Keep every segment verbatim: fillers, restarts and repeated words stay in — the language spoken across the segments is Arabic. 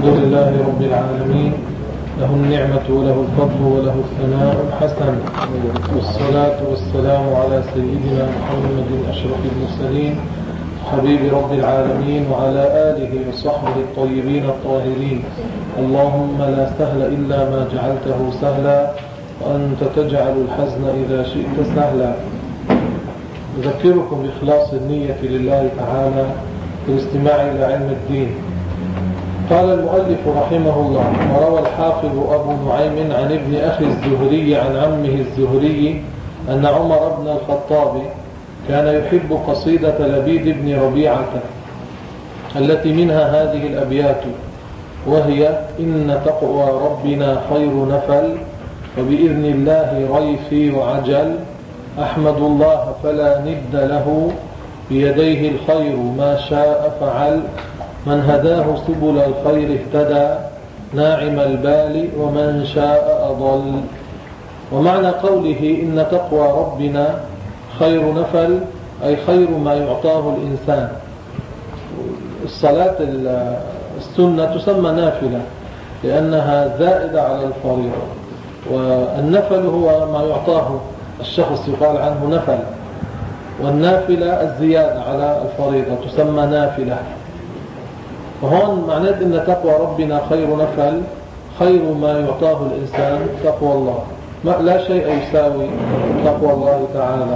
الحمد لله رب العالمين، له النعمة وله الفضل وله الثناء الحسن، والصلاة والسلام على سيدنا محمد أشرف المرسلين حبيب رب العالمين وعلى آله وصحبه الطيبين الطاهرين. اللهم لا سهل إلا ما جعلته سهلا، وأنت تجعل الحزن إذا شئت سهلا. أذكركم بإخلاص النية لله تعالى في الاستماع إلى علم الدين. قال المؤلف رحمه الله: وروى الحافظ أبو نعيم عن ابن أخي الزهري عن عمه الزهري أن عمر بن الخطاب كان يحب قصيدة لبيد بن ربيعة التي منها هذه الأبيات، وهي: إن تقوى ربنا خير نفل، وبإذن الله ريفي وعجل، أحمد الله فلا ند له، بيديه الخير ما شاء فعل، من هداه سبل الخير اهتدى، ناعم البال ومن شاء أضل. ومعنى قوله إن تقوى ربنا خير نفل أي خير ما يعطاه الإنسان. الصلاة السنة تسمى نافلة لأنها زائدة على الفريضة، والنفل هو ما يعطاه الشخص يقال عنه نفل، والنافلة الزيادة على الفريضة تسمى نافلة. وهون معنات إن تقوى ربنا خير نفل، خير ما يعطاه الإنسان تقوى الله، ما لا شيء يساوي تقوى الله تعالى.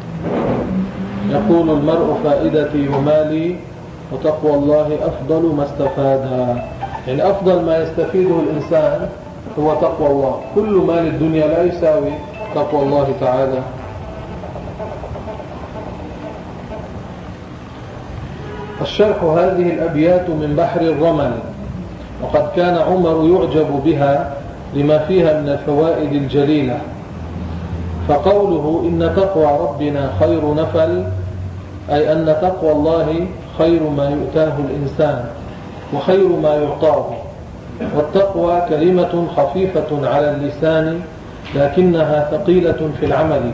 يقول المرء فائدتي ومالي، وتقوى الله أفضل ما استفادها. يعني أفضل ما يستفيده الإنسان هو تقوى الله، كل مال الدنيا لا يساوي تقوى الله تعالى. الشرح: هذه الأبيات من بحر الرمل، وقد كان عمر يعجب بها لما فيها من الفوائد الجليلة. فقوله إن تقوى ربنا خير نفل أي أن تقوى الله خير ما يؤتاه الإنسان وخير ما يعطاه. والتقوى كلمة خفيفة على اللسان لكنها ثقيلة في العمل،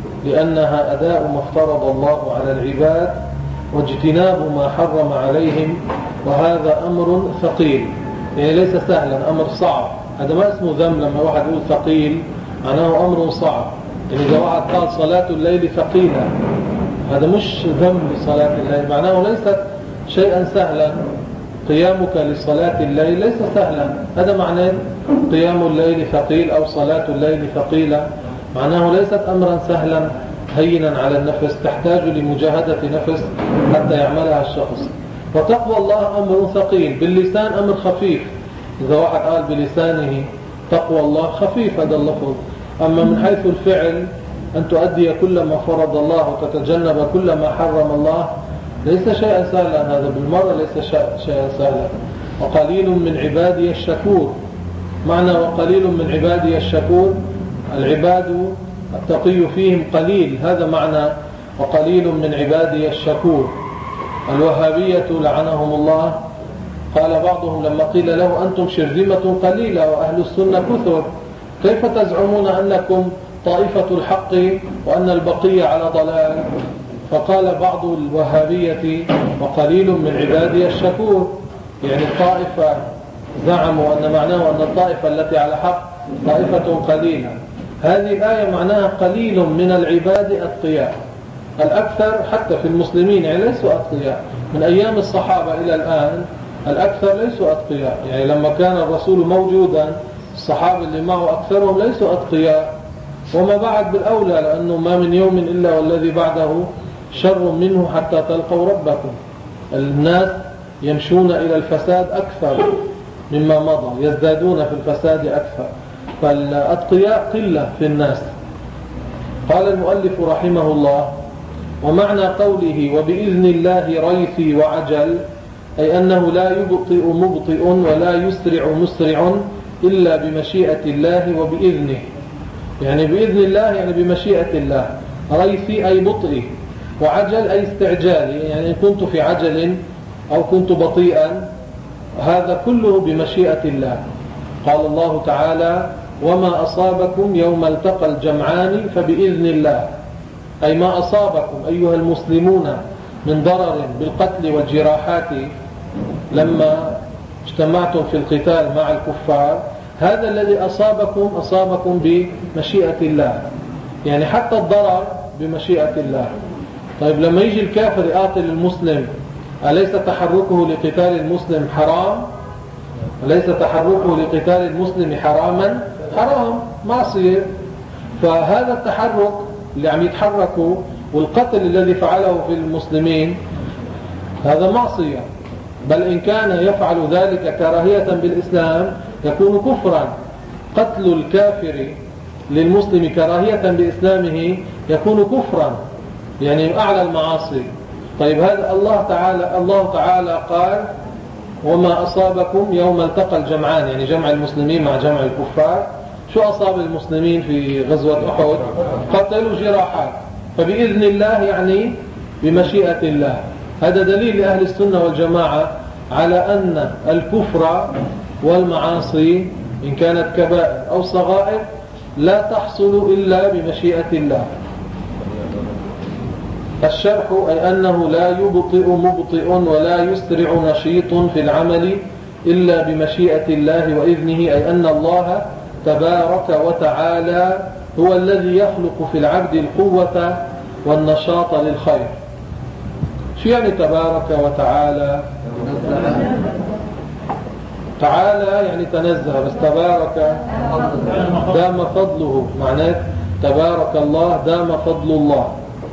لأنها أداء ما افترض الله على العباد واجتناب ما حرم عليهم، وهذا أمر ثقيل، يعني ليس سهلا، أمر صعب. هذا ما اسمه ذم لما واحد يقول ثقيل، معناه أمر صعب. يعني إذا واحد قال صلاة الليل ثقيلة، هذا مش ذم لصلاة الليل، معناه ليست شيئا سهلا. قيامك لصلاة الليل ليس سهلا، هذا معناه قيام الليل ثقيل أو صلاة الليل ثقيلة، معناه ليست أمرا سهلا هينا على النفس، تحتاج لمجاهدة نفس حتى يعملها الشخص. وتقوى الله أمر ثقيل، باللسان أمر خفيف. إذا واحد قال بلسانه تقوى الله خفيف هذا اللفظ، أما من حيث الفعل أن تؤدي كل ما فرض الله وتتجنب كل ما حرم الله ليس شيئا سهلا، هذا بالمرة ليس شيئا سهلا. وقليل من عبادي الشكور، معنى وقليل من عبادي الشكور، العباد التقي فيهم قليل، هذا معنى وقليل من عبادي الشكور. الوهابية لعنهم الله قال بعضهم لما قيل له أنتم شرذمة قليلة وأهل السنة كثر، كيف تزعمون أنكم طائفة الحق وأن البقية على ضلال؟ فقال بعض الوهابية وقليل من عبادي الشكور، يعني الطائفة زعموا أن معناه أن الطائفة التي على حق طائفة قليلة. هذه الآية معناها قليل من العباد أتقياء، الأكثر حتى في المسلمين يعني ليسوا أتقياء. من أيام الصحابة إلى الآن الأكثر ليسوا أتقياء، يعني لما كان الرسول موجودا الصحابة اللي معه أكثرهم ليسوا أتقياء، وما بعد بالأولى، لأنه ما من يوم إلا والذي بعده شر منه حتى تلقوا ربكم. الناس يمشون إلى الفساد أكثر مما مضى، يزدادون في الفساد أكثر، فالأتقياء قلة في الناس. قال المؤلف رحمه الله: ومعنى قوله وبإذن الله ريثي وعجل أي أنه لا يبطئ مبطئ ولا يسرع مسرع إلا بمشيئة الله وبإذنه. يعني بإذن الله يعني بمشيئة الله. ريثي أي بطئ، وعجل أي استعجالي، يعني كنت في عجل أو كنت بطيئا، هذا كله بمشيئة الله. قال الله تعالى: وما أصابكم يوم التقى الجمعان فبإذن الله، أي ما أصابكم أيها المسلمون من ضرر بالقتل والجراحات لما اجتمعتم في القتال مع الكفار، هذا الذي أصابكم أصابكم بمشيئة الله، يعني حتى الضرر بمشيئة الله. طيب لما يجي الكافر يقاتل المسلم، أليس تحركه لقتال المسلم حرام؟ أليس تحركه لقتال المسلم حراما؟ حرام، معصية. فهذا التحرك اللي عم يتحركوا والقتل الذي فعله في المسلمين هذا معصية، بل إن كان يفعل ذلك كراهية بالإسلام يكون كفرا. قتل الكافر للمسلم كراهية بإسلامه يكون كفرا، يعني أعلى المعاصي. طيب هذا الله تعالى الله تعالى قال وما أصابكم يوم التقى الجمعان، يعني جمع المسلمين مع جمع الكفار. شو أصاب المسلمين في غزوة أحد؟ قتل وجراحات. فبإذن الله يعني بمشيئة الله. هذا دليل لأهل السنة والجماعة على أن الكفر والمعاصي إن كانت كبائر أو صغائر لا تحصل إلا بمشيئة الله. الشرح أي أنه لا يبطئ مبطئ ولا يسرع نشيط في العمل إلا بمشيئة الله وإذنه، أي أن الله تبارك وتعالى هو الذي يخلق في العبد القوة والنشاط للخير. شو يعني تبارك وتعالى؟ تعالى يعني تنزه، بس تبارك دام فضله، معناه تبارك الله دام فضل الله.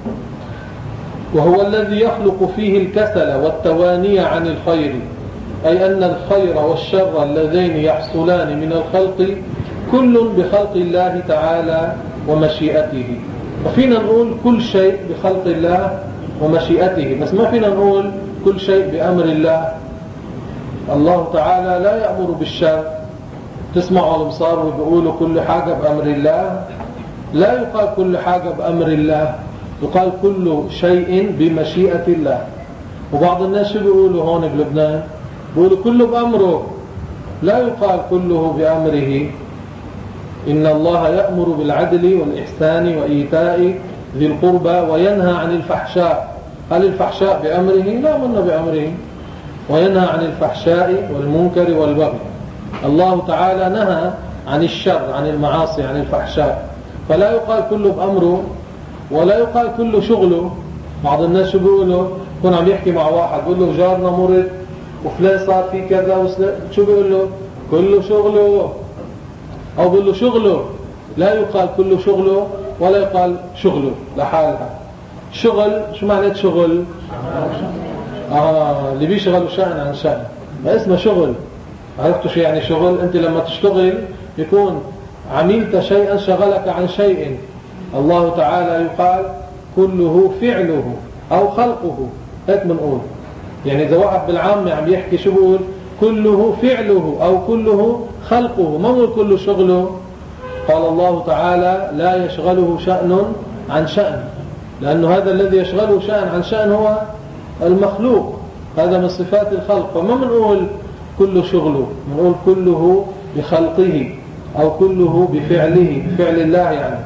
وهو الذي يخلق فيه الكسل والتواني عن الخير، أي أن الخير والشر اللذين يحصلان من الخلق كل بخلق الله تعالى ومشيئته. وفينا نقول كل شيء بخلق الله ومشيئته، بس ما فينا نقول كل شيء بأمر الله. الله تعالى لا يأمر بالشر. تسمعوا المصار وبيقولوا كل حاجة بأمر الله، لا يقال كل حاجة بأمر الله، يقال كل شيء بمشيئة الله. وبعض الناس شو بيقولوا هون بلبنان؟ بيقولوا كله بأمره، لا يقال كله بأمره. إن الله يأمر بالعدل والإحسان وإيتاء ذي القربى وينهى عن الفحشاء. هل الفحشاء بأمره؟ لا، من بأمره. وينهى عن الفحشاء والمنكر والبغي. الله تعالى نهى عن الشر، عن المعاصي، عن الفحشاء، فلا يقال كله بأمره ولا يقال كله شغله. بعض الناس شو بيقولوا؟ يكون عم يحكي مع واحد بيقول له جارنا مرض وفلان صار في كذا، شو بيقول له؟ كله شغله، أو بيقول له شغله. لا يقال كله شغله ولا يقال شغله لحالها. شغل شو معنى شغل؟ آه اللي بيشغلوا شأن عن شأن، ما اسمه شغل. عرفتوا شو يعني شغل؟ أنت لما تشتغل يكون عملت شيئا شغلك عن شيء. الله تعالى يقال كله فعله أو خلقه، هيك بنقول. يعني إذا واحد بالعامة عم يحكي شو بقول؟ كله فعله أو كله خلقه، ما بقول كله شغله. قال الله تعالى لا يشغله شأن عن شأن، لأنه هذا الذي يشغله شأن عن شأن هو المخلوق، هذا من صفات الخلق. فما بنقول كله شغله، بنقول كله بخلقه أو كله بفعله، بفعل الله يعني.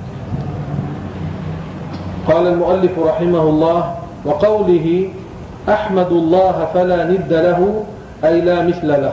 قال المؤلف رحمه الله وقوله أحمد الله فلا ند له أي لا مثل له.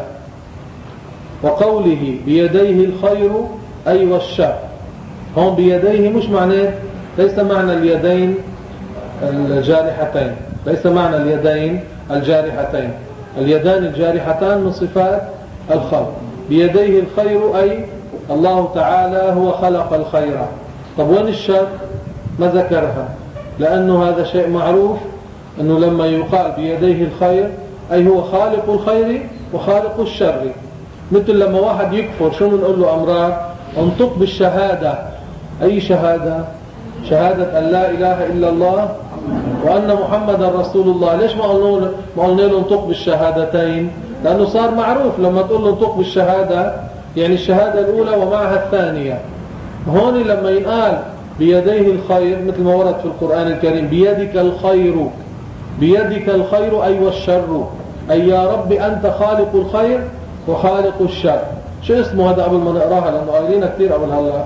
وقوله بيديه الخير أي والشر، هم بيديه مش معناه، ليس معنى اليدين الجارحتين، ليس معنى اليدين الجارحتين. اليدان الجارحتان من صفات الخلق. بيديه الخير أي الله تعالى هو خلق الخير. طب وين الشر؟ ما ذكرها، لأنه هذا شيء معروف أنه لما يقال بيديه الخير أي هو خالق الخير وخالق الشر. مثل لما واحد يكفر شو بنقول له أمرار؟ انطق بالشهادة. أي شهادة؟ شهادة أن لا إله إلا الله وأن محمد رسول الله. ليش ما قلنا ما قلنا له انطق بالشهادتين؟ لأنه صار معروف لما تقول له انطق بالشهادة يعني الشهادة الأولى ومعها الثانية. هون لما ينقال بيديه الخير مثل ما ورد في القرآن الكريم بيدك الخير، بيدك الخير أي والشر، أي يا رب أنت خالق الخير وخالق الشر. شو اسمه هذا قبل ما نقراها لأنه قايلين كثير قبل هلا؟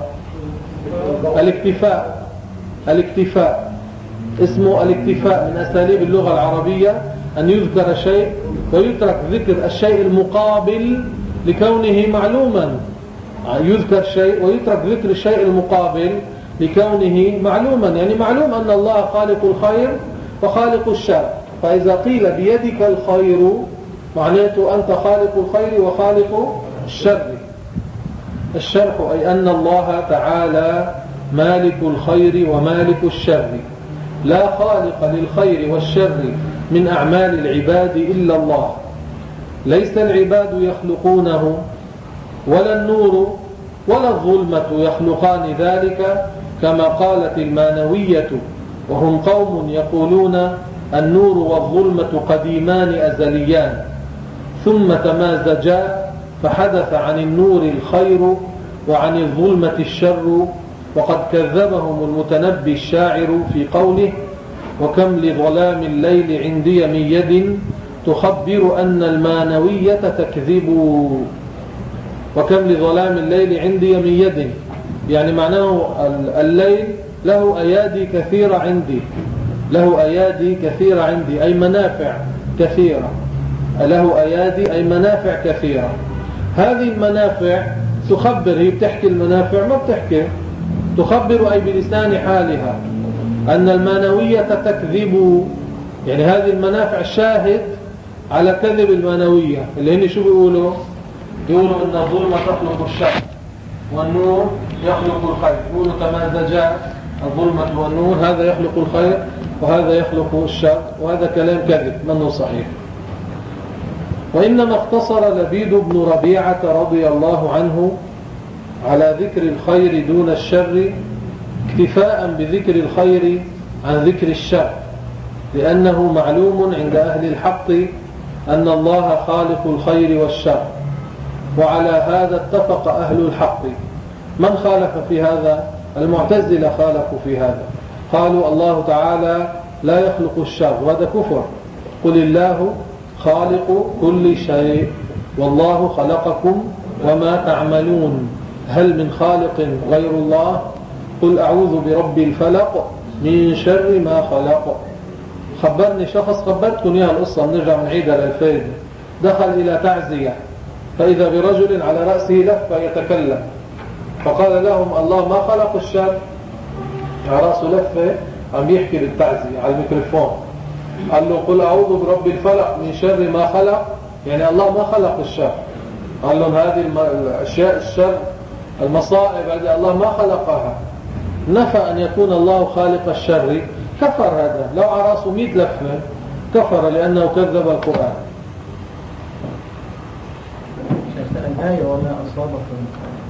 الاكتفاء. الاكتفاء اسمه الاكتفاء، من أساليب اللغة العربية أن يذكر شيء ويترك ذكر الشيء المقابل لكونه معلوما، يذكر شيء ويترك ذكر الشيء المقابل لكونه معلوما. يعني معلوم أن الله خالق الخير وخالق الشر، فإذا قيل بيدك الخير معناته أنت خالق الخير وخالق الشر. الشرح أي أن الله تعالى مالك الخير ومالك الشر، لا خالق للخير والشر من أعمال العباد إلا الله. ليس العباد يخلقونه ولا النور ولا الظلمة يخلقان ذلك، كما قالت المانوية، وهم قوم يقولون النور والظلمة قديمان أزليان ثم تمازجا فحدث عن النور الخير وعن الظلمة الشر. وقد كذبهم المتنبي الشاعر في قوله: وكم لظلام الليل عندي من يد تخبر أن المانوية تكذب. وكم لظلام الليل عندي من يد، يعني معناه الليل له أيادي كثيرة عندي، له أيادي كثيرة عندي أي منافع كثيرة، له أيادي أي منافع كثيرة. هذه المنافع تخبر، هي بتحكي المنافع ما بتحكي، تخبر أي بلسان حالها أن المانوية تكذب. يعني هذه المنافع شاهد على كذب المانوية اللي هن شو بيقولوا؟ يقولوا أن الظلمة تخلق الشر والنور يخلق الخير، يقولوا تمازجا الظلمة والنور، هذا يخلق الخير وهذا يخلق الشر، وهذا كلام كذب منه صحيح. وإنما اختصر لبيد بن ربيعة رضي الله عنه على ذكر الخير دون الشر اكتفاء بذكر الخير عن ذكر الشر، لأنه معلوم عند أهل الحق أن الله خالق الخير والشر. وعلى هذا اتفق أهل الحق. من خالف في هذا؟ المعتزلة خالفوا في هذا، قالوا الله تعالى لا يخلق الشر، وهذا كفر. قل الله خالق كل شيء والله خلقكم وما تعملون، هل من خالق غير الله؟ قل أعوذ برب الفلق من شر ما خلق. خبرني شخص، خبرتكم إياها القصة، بنرجع بنعيدها للفائدة. دخل إلى تعزية فإذا برجل على رأسه لفة يتكلم، فقال لهم الله ما خلق الشر، على رأسه لفة عم يحكي بالتعزية على الميكروفون. قال له قل أعوذ برب الفلق من شر ما خلق، يعني الله ما خلق الشر. قال لهم هذه الأشياء الشر المصائب هذه الله ما خلقها، نفى أن يكون الله خالق الشر، كفر. هذا لو على رأسه مئة لفة كفر لأنه كذب القرآن. الآية وما أصابكم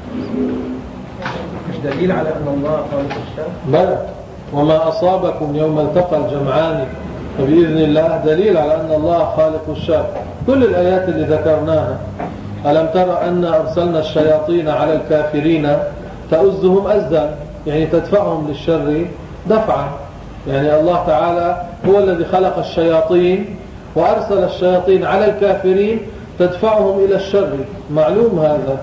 مش دليل على أن الله خالق الشر؟ بلى، وما أصابكم يوم التقى الجمعان فبإذن الله دليل على أن الله خالق الشر. كل الآيات اللي ذكرناها، ألم ترى أن أرسلنا الشياطين على الكافرين تؤزهم أزا، يعني تدفعهم للشر دفعا. يعني الله تعالى هو الذي خلق الشياطين وأرسل الشياطين على الكافرين تدفعهم إلى الشر، معلوم هذا.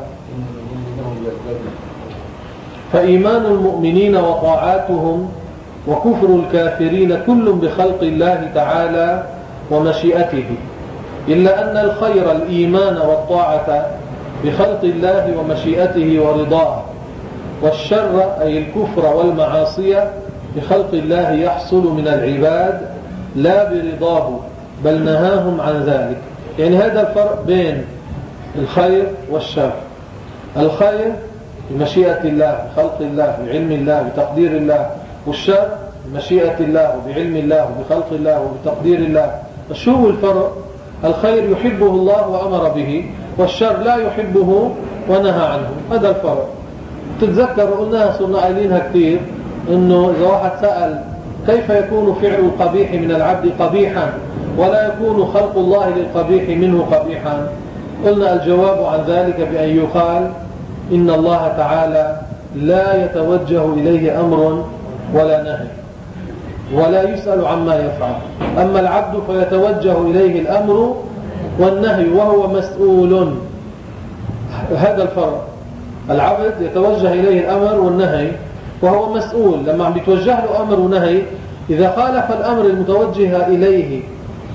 فإيمان المؤمنين وطاعاتهم وكفر الكافرين كل بخلق الله تعالى ومشيئته، إلا أن الخير الإيمان والطاعة بخلق الله ومشيئته ورضاه، والشر أي الكفر والمعاصي بخلق الله يحصل من العباد لا برضاه بل نهاهم عن ذلك. يعني هذا الفرق بين الخير والشر. الخير بمشيئة الله بخلق الله بعلم الله بتقدير الله، والشر بمشيئة الله بعلم الله بخلق الله وبتقدير الله. شو هو الفرق؟ الخير يحبه الله وأمر به، والشر لا يحبه ونهى عنه. هذا الفرق. تتذكروا قلناها صرنا قايلينها كثير، انه اذا واحد سأل كيف يكون فعل القبيح من العبد قبيحا ولا يكون خلق الله للقبيح منه قبيحا، قلنا الجواب عن ذلك بأن يقال إن الله تعالى لا يتوجه إليه أمر ولا نهي ولا يسأل عما يفعل، أما العبد فيتوجه إليه الأمر والنهي وهو مسؤول. هذا الفرق. العبد يتوجه إليه الأمر والنهي وهو مسؤول، لما عم يتوجه له أمر ونهي إذا خالف الأمر المتوجه إليه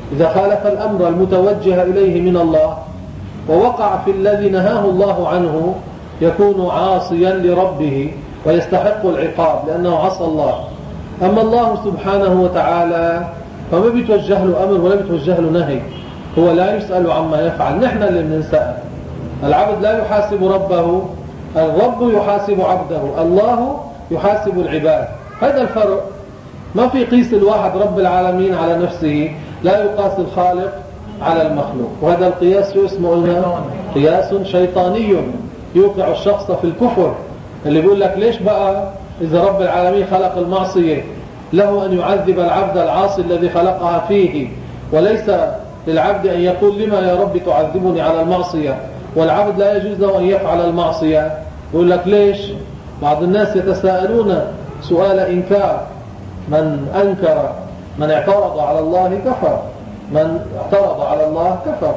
إذا خالف الأمر المتوجه إليه من الله ووقع في الذي نهاه الله عنه يكون عاصيا لربه ويستحق العقاب لأنه عصى الله. أما الله سبحانه وتعالى فما بيتوجه له أمر ولا بيتوجه له نهي، هو لا يسأل عما يفعل، نحن اللي بنسأل. العبد لا يحاسب ربه، الرب يحاسب عبده، الله يحاسب العباد. هذا الفرق. ما في قيس الواحد رب العالمين على نفسه، لا يقاس الخالق على المخلوق. وهذا القياس شو اسمه قلنا؟ قياس شيطاني يوقع الشخص في الكفر. اللي بيقول لك ليش بقى إذا رب العالمين خلق المعصية له أن يعذب العبد العاصي الذي خلقها فيه، وليس للعبد أن يقول لما يا رب تعذبني على المعصية، والعبد لا يجوز له أن يفعل المعصية. يقول لك ليش؟ بعض الناس يتساءلون سؤال إنكار. من أنكر من اعترض على الله كفر، من اعترض على الله كفر.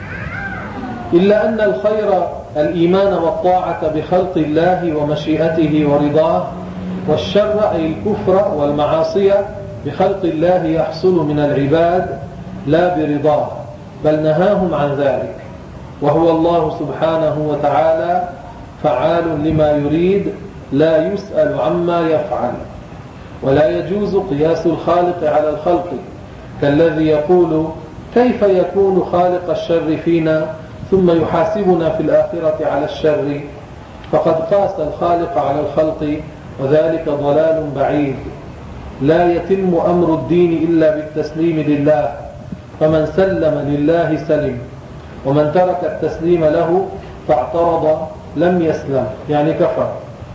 إلا أن الخير الإيمان والطاعة بخلق الله ومشيئته ورضاه، والشر أي الكفر والمعاصية بخلق الله يحصل من العباد لا برضاه، بل نهاهم عن ذلك. وهو الله سبحانه وتعالى فعال لما يريد، لا يسأل عما يفعل. ولا يجوز قياس الخالق على الخلق، كالذي يقول كيف يكون خالق الشر فينا ثم يحاسبنا في الآخرة على الشر، فقد قاس الخالق على الخلق، وذلك ضلال بعيد. لا يتم أمر الدين إلا بالتسليم لله، فمن سلم لله سلم، ومن ترك التسليم له فاعترض لم يسلم، يعني كفر.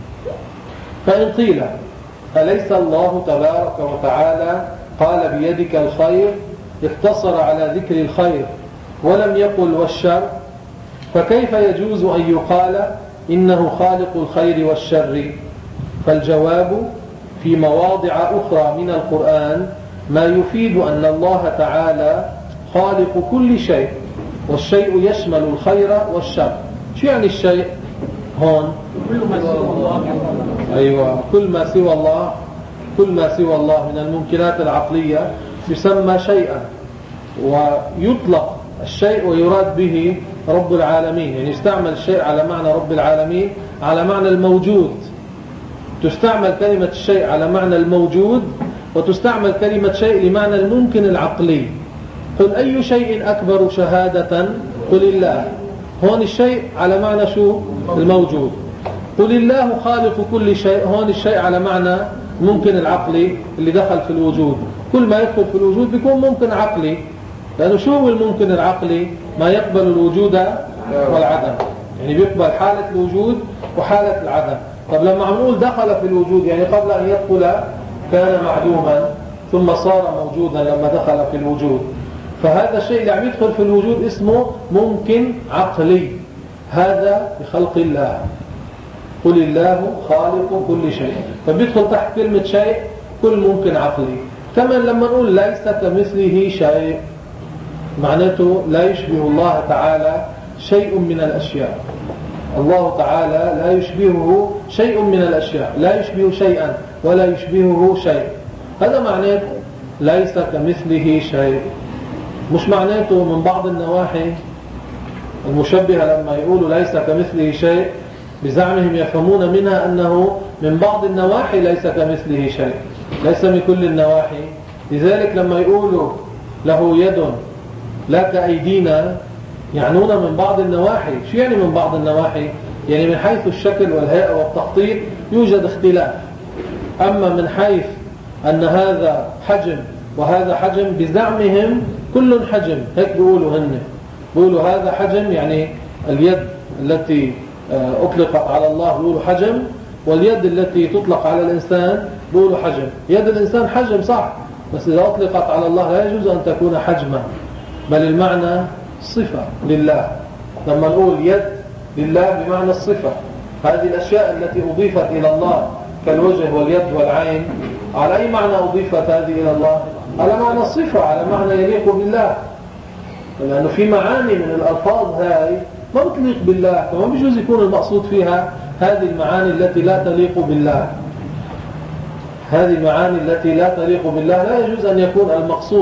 فإن قيل أليس الله تبارك وتعالى قال بيدك الخير، اقتصر على ذكر الخير ولم يقل والشر، فكيف يجوز أن يقال إنه خالق الخير والشر؟ فالجواب في مواضع أخرى من القرآن ما يفيد أن الله تعالى خالق كل شيء، والشيء يشمل الخير والشر. شو يعني الشيء هون؟ كل ما سوى الله. أيوة، كل ما سوى الله، كل ما سوى الله من الممكنات العقلية يسمى شيئا، ويطلق الشيء ويراد به رب العالمين. يعني يستعمل الشيء على معنى رب العالمين على معنى الموجود، تستعمل كلمة الشيء على معنى الموجود، وتستعمل كلمة شيء لمعنى الممكن العقلي. قل أي شيء أكبر شهادة؟ قل الله. هون الشيء على معنى شو؟ الموجود. قل الله خالق كل شيء، هون الشيء على معنى ممكن العقلي اللي دخل في الوجود. كل ما يدخل في الوجود بيكون ممكن عقلي، لأنه شو هو الممكن العقلي؟ ما يقبل الوجود والعدم، يعني بيقبل حالة الوجود وحالة العدم. طب لما عم نقول دخل في الوجود، يعني قبل أن يدخل كان معدوما ثم صار موجودا لما دخل في الوجود. فهذا الشيء اللي عم يدخل في الوجود اسمه ممكن عقلي، هذا بخلق الله. قل الله خالق كل شيء، فبيدخل تحت كلمة شيء كل ممكن عقلي. كمان لما نقول ليس كمثله شيء، معناته لا يشبه الله تعالى شيء من الأشياء. الله تعالى لا يشبهه شيء من الأشياء، لا يشبه شيئا ولا يشبهه شيء. هذا معناته ليس كمثله شيء. مش معناته من بعض النواحي المشبهة لما يقولوا ليس كمثله شيء بزعمهم يفهمون منها أنه من بعض النواحي ليس كمثله شيء، ليس من كل النواحي. لذلك لما يقولوا له يد لا كأيدينا يعنون من بعض النواحي. شو يعني من بعض النواحي؟ يعني من حيث الشكل والهيئة والتخطيط يوجد اختلاف، أما من حيث أن هذا حجم وهذا حجم بزعمهم كل حجم، هيك بيقولوا هن، بيقولوا هذا حجم، يعني اليد التي أطلقت على الله بيقولوا حجم، واليد التي تطلق على الإنسان بيقولوا حجم. يد الإنسان حجم صح، بس إذا أطلقت على الله لا يجوز أن تكون حجما، بل المعنى صفة لله. لما نقول يد لله بمعنى الصفة، هذه الأشياء التي أضيفت إلى الله كالوجه واليد والعين، على أي معنى أضيفت هذه إلى الله؟ على معنى الصفة، على معنى يليق بالله، لأنه في معاني من الألفاظ هاي ما بتليق بالله، فما بيجوز يكون المقصود فيها هذه المعاني التي لا تليق بالله. هذه المعاني التي لا تليق بالله لا يجوز أن يكون المقصود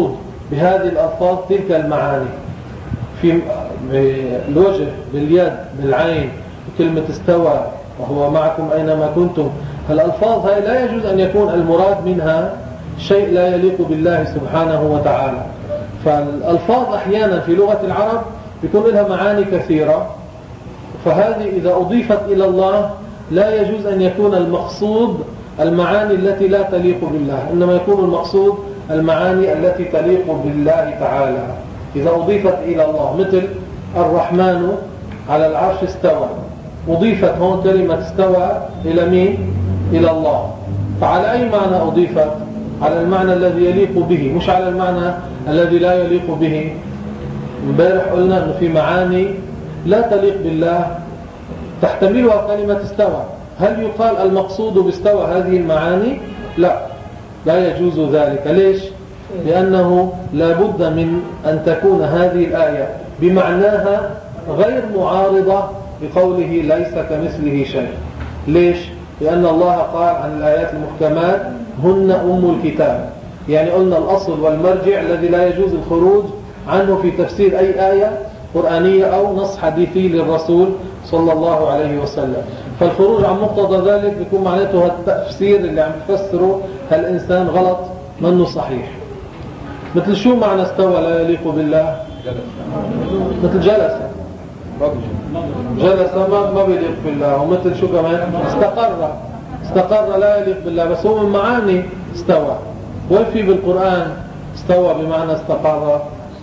بهذه الألفاظ تلك المعاني في الوجه، باليد، بالعين، بكلمة استوى وهو معكم أينما كنتم. الألفاظ هاي لا يجوز أن يكون المراد منها شيء لا يليق بالله سبحانه وتعالى. فالألفاظ أحيانا في لغة العرب يكون لها معاني كثيرة، فهذه إذا أضيفت إلى الله لا يجوز أن يكون المقصود المعاني التي لا تليق بالله، إنما يكون المقصود المعاني التي تليق بالله تعالى إذا أضيفت إلى الله. مثل الرحمن على العرش استوى، أضيفت هون كلمة استوى إلى مين؟ إلى الله. فعلى أي معنى أضيفت؟ على المعنى الذي يليق به، مش على المعنى الذي لا يليق به. امبارح قلنا أنه في معاني لا تليق بالله تحتملها كلمة استوى. هل يقال المقصود باستوى هذه المعاني؟ لا، لا يجوز ذلك. ليش؟ لأنه لا بد من أن تكون هذه الآية بمعناها غير معارضة بقوله ليس كمثله شيء. ليش؟ لأن الله قال عن الآيات المحكمات هن أم الكتاب، يعني قلنا الأصل والمرجع الذي لا يجوز الخروج عنه في تفسير أي آية قرآنية أو نص حديثي للرسول صلى الله عليه وسلم. فالخروج عن مقتضى ذلك بيكون معناته التفسير اللي عم تفسره هالإنسان غلط منه صحيح. مثل شو معنى استوى لا يليق بالله؟ مثل جلس، جلس ما ما بيليق بالله. ومثل شو كمان؟ استقر، استقر لا يليق بالله، بس هو من معاني استوى. وين في بالقرآن استوى بمعنى استقر؟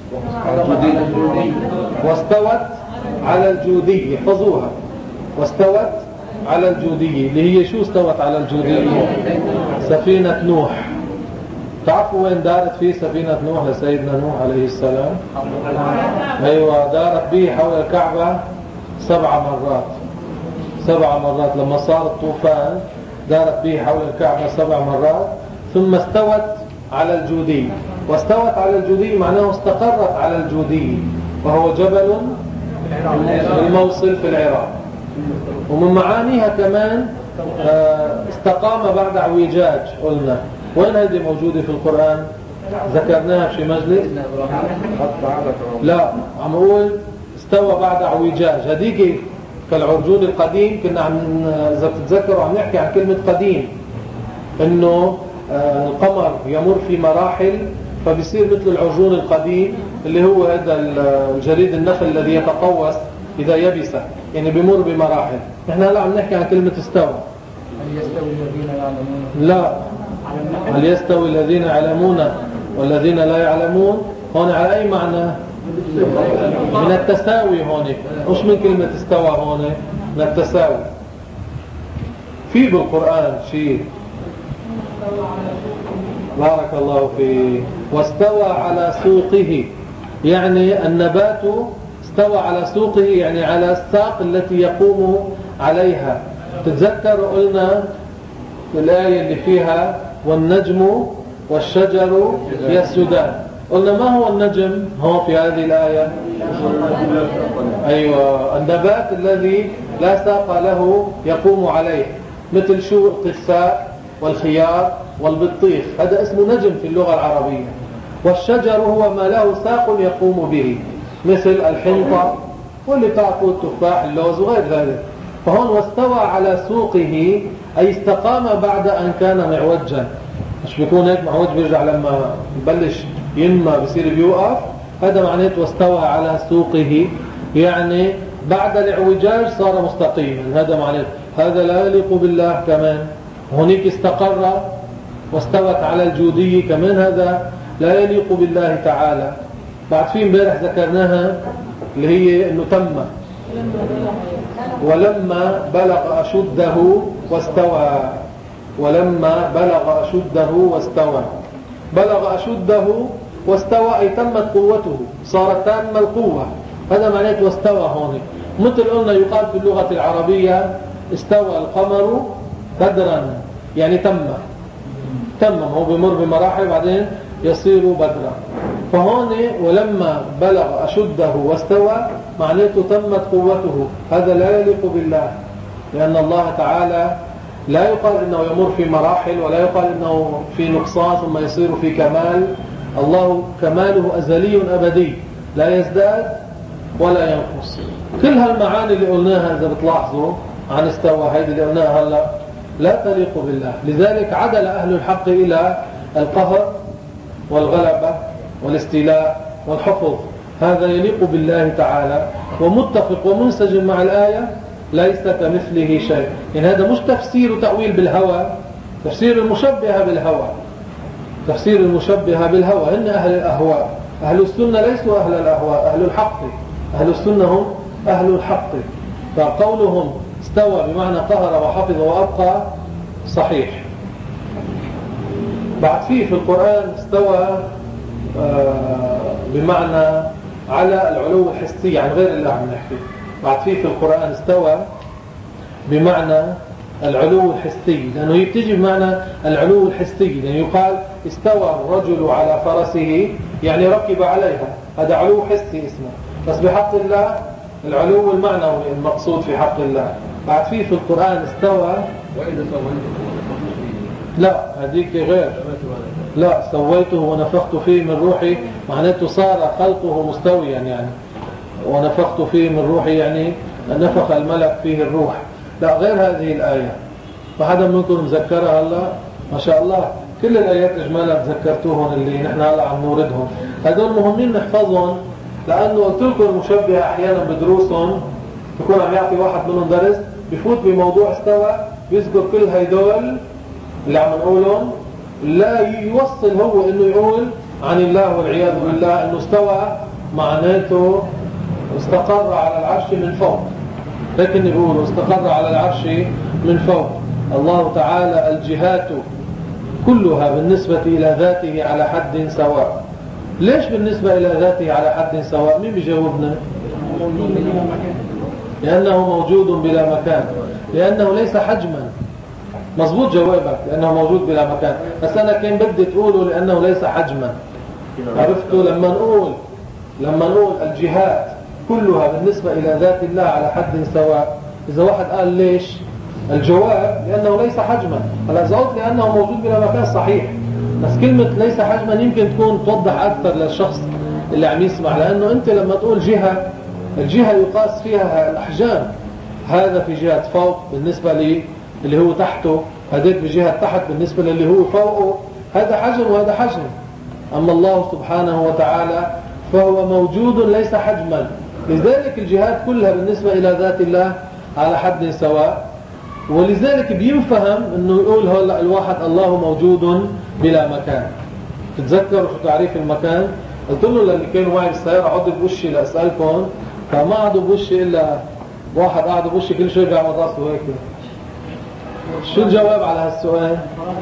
واستوت على الجودية، احفظوها، واستوت على الجودية اللي هي شو استوت على الجودية؟ سفينة نوح. تعرفوا وين دارت فيه سفينة نوح لسيدنا نوح عليه السلام؟ أيوة، دارت به حول الكعبة سبع مرات. سبع مرات لما صار الطوفان دارت به حول الكعبة سبع مرات، ثم استوت على الجودي. واستوت على الجودي معناه استقرت على الجودي، وهو جبل الموصل في العراق. ومن معانيها كمان استقام بعد اعوجاج. قلنا وين هذه موجودة في القرآن؟ ذكرناها في مجلس؟ لا، عم اقول استوى بعد اعوجاج. هذيك كالعرجون القديم. كنا عم اذا بتتذكروا عم نحكي عن كلمة قديم، انه القمر يمر في مراحل فبيصير مثل العرجون القديم اللي هو هذا الجريد النخل الذي يتقوس إذا يبس، يعني بيمر بمراحل. نحن هلا عم نحكي عن كلمة استوى. هل يستوي الذين يعلمون؟ لا، هل يستوي الذين يعلمون والذين لا يعلمون؟ هون على أي معنى؟ من التساوي. هون مش من كلمة استوى، هون من التساوي. في بالقرآن شيء بارك الله فيه واستوى على سوقه، يعني النبات استوى على سوقه، يعني على الساق التي يقوم عليها. تتذكروا قلنا الآية اللي فيها والنجم والشجر يسجدان. قلنا ما هو النجم هو في هذه الآية؟ أيوة، النبات الذي لا ساق له يقوم عليه، مثل شو؟ القثاء والخيار والبطيخ، هذا اسمه نجم في اللغة العربية. والشجر هو ما له ساق يقوم به، مثل الحنطة واللي تعطوا التفاح، اللوز وغير ذلك. فهون واستوى على سوقه أي استقام بعد أن كان معوجا. مش بيكون هيك معوج بيرجع لما يبلش ينمى بصير بيوقف؟ هذا معناته واستوى على سوقه، يعني بعد الاعوجاج صار مستقيما. هذا معناته هذا لا يليق بالله. كمان هناك استقر واستوت على الجودي، كمان هذا لا يليق بالله تعالى. بعد في امبارح ذكرناها اللي هي انه تم ولما بلغ أشده واستوى. ولما بلغ أشده واستوى، بلغ أشده واستوى أي تمت قوته، صارت تام القوة. هذا معناته واستوى هون. مثل قلنا يقال في اللغة العربية استوى القمر بدرا، يعني تم تم هو بمر بمراحل بعدين يصير بدرا. فهون ولما بلغ أشده واستوى معناته تمت قوته. هذا لا يليق بالله، لأن الله تعالى لا يقال إنه يمر في مراحل، ولا يقال إنه في نقصان ثم يصير في كمال. الله كماله أزلي أبدي لا يزداد ولا ينقص. كل هالمعاني اللي قلناها إذا بتلاحظوا عن استوى هيدي اللي قلناها هلا لا تليق بالله. لذلك عدل أهل الحق إلى القهر والغلبة والاستيلاء والحفظ. هذا يليق بالله تعالى ومتفق ومنسجم مع الآية ليس كمثله شيء. يعني هذا مش تفسير وتأويل بالهوى، تفسير المشبهة بالهوى، تفسير المشبهة بالهوى. إن أهل الأهواء، أهل السنة ليسوا أهل الأهواء، أهل الحق. أهل السنة هم أهل الحق. فقولهم استوى بمعنى قهر وحفظ وأبقى صحيح. بعد فيه في القرآن استوى بمعنى على العلو الحسي عن غير اللي عم نحكي. بعد فيه في القرآن استوى بمعنى العلو الحسي، لأنه هي بتيجي بمعنى العلو الحسي، لأنه يقال استوى الرجل على فرسه يعني ركب عليها، هذا علو حسي اسمه. بس بحق الله العلو المعنوي المقصود في حق الله. بعد فيه في القرآن استوى وإذا سويته لا هذيك غير، لا سويته ونفخت فيه من روحي معناته صار خلقه مستويا يعني، ونفخت فيه من روحي يعني نفخ الملك فيه الروح. لا غير هذه الآية. فحدا منكم مذكرها هلا؟ ما شاء الله كل الآيات إجمالا تذكرتوهم اللي نحن هلا عم نوردهم. هذول مهمين نحفظهم، لأنه قلت لكم المشبهة أحيانا بدروسهم يكون عم يعطي واحد منهم درس بفوت بموضوع استوى بيذكر كل هيدول اللي عم نقولهم، لا يوصل هو انه يقول عن الله والعياذ بالله انه استوى معناته استقر على العرش من فوق. لكن يقولوا استقر على العرش من فوق. الله تعالى الجهات كلها بالنسبة إلى ذاته على حد سواء. ليش بالنسبة إلى ذاته على حد سواء؟ مين بيجاوبنا؟ لأنه موجود بلا مكان، لأنه ليس حجما. مظبوط جوابك، لأنه موجود بلا مكان. بس أنا كان بدي تقوله لأنه ليس حجما. عرفتوا؟ لما نقول لما نقول الجهات كلها بالنسبة إلى ذات الله على حد سواء، إذا واحد قال ليش؟ الجواب لأنه ليس حجما. هلا إذا قلت لأنه موجود بلا مكان صحيح، بس كلمة ليس حجما يمكن تكون توضح أكثر للشخص اللي عم يسمع. لأنه أنت لما تقول جهة، الجهة يقاس فيها الأحجام. هذا في جهة فوق بالنسبة لي اللي هو تحته، هذيك بجهة تحت بالنسبة للي هو فوقه. هذا حجم وهذا حجم. أما الله سبحانه وتعالى فهو موجود ليس حجما. لذلك الجهات كلها بالنسبة إلى ذات الله على حد سواء. ولذلك بينفهم أنه يقول هلا الواحد الله موجود بلا مكان. تتذكروا شو تعريف المكان؟ قلت له للي كانوا معي بالسيارة عضوا بوشي لأسألكم، فما عضوا بوشي إلا واحد قاعد بوشي كل شوي بيعمل راسه هيك. شو الجواب على هالسؤال؟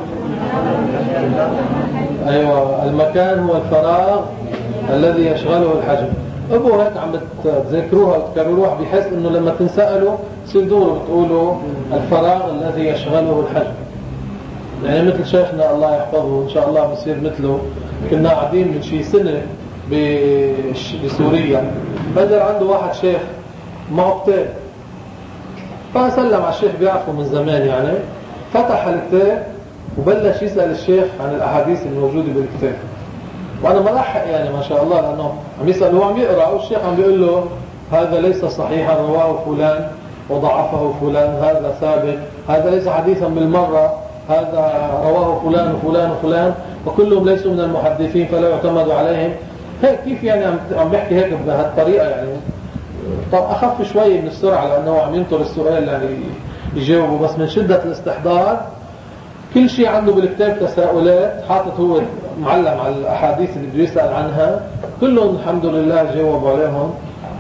أيوة، المكان هو الفراغ الذي يشغله الحجم. أبو هيك عم بتذكروها وتكرروها بحيث إنه لما تنسألوا تسألوا بتقولوا الفراغ الذي يشغله الحجم. يعني مثل شيخنا الله يحفظه إن شاء الله بصير مثله. كنا قاعدين من شي سنة بسوريا، بدر عنده واحد شيخ معه كتاب، فسلم على الشيخ بيعرفه من زمان يعني، فتح الكتاب وبلش يسأل الشيخ عن الأحاديث الموجودة بالكتاب. وأنا ملحق يعني ما شاء الله، لأنه عم يسأل هو عم يقرأ والشيخ عم بيقول له هذا ليس صحيحا رواه فلان وضعفه فلان، هذا ثابت، هذا ليس حديثا بالمرة، هذا رواه فلان وفلان وفلان وكلهم ليسوا من المحدثين فلا يعتمد عليهم. هيك كيف يعني عم بيحكي هيك بهالطريقة يعني. طب أخف شوي من السرعة لأنه عم ينطر السؤال يعني يجاوبه، بس من شدة الاستحضار كل شيء عنده بالكتاب تساؤلات، حاطط هو معلم على الأحاديث اللي بده يسأل عنها، كلهم الحمد لله جاوب عليهم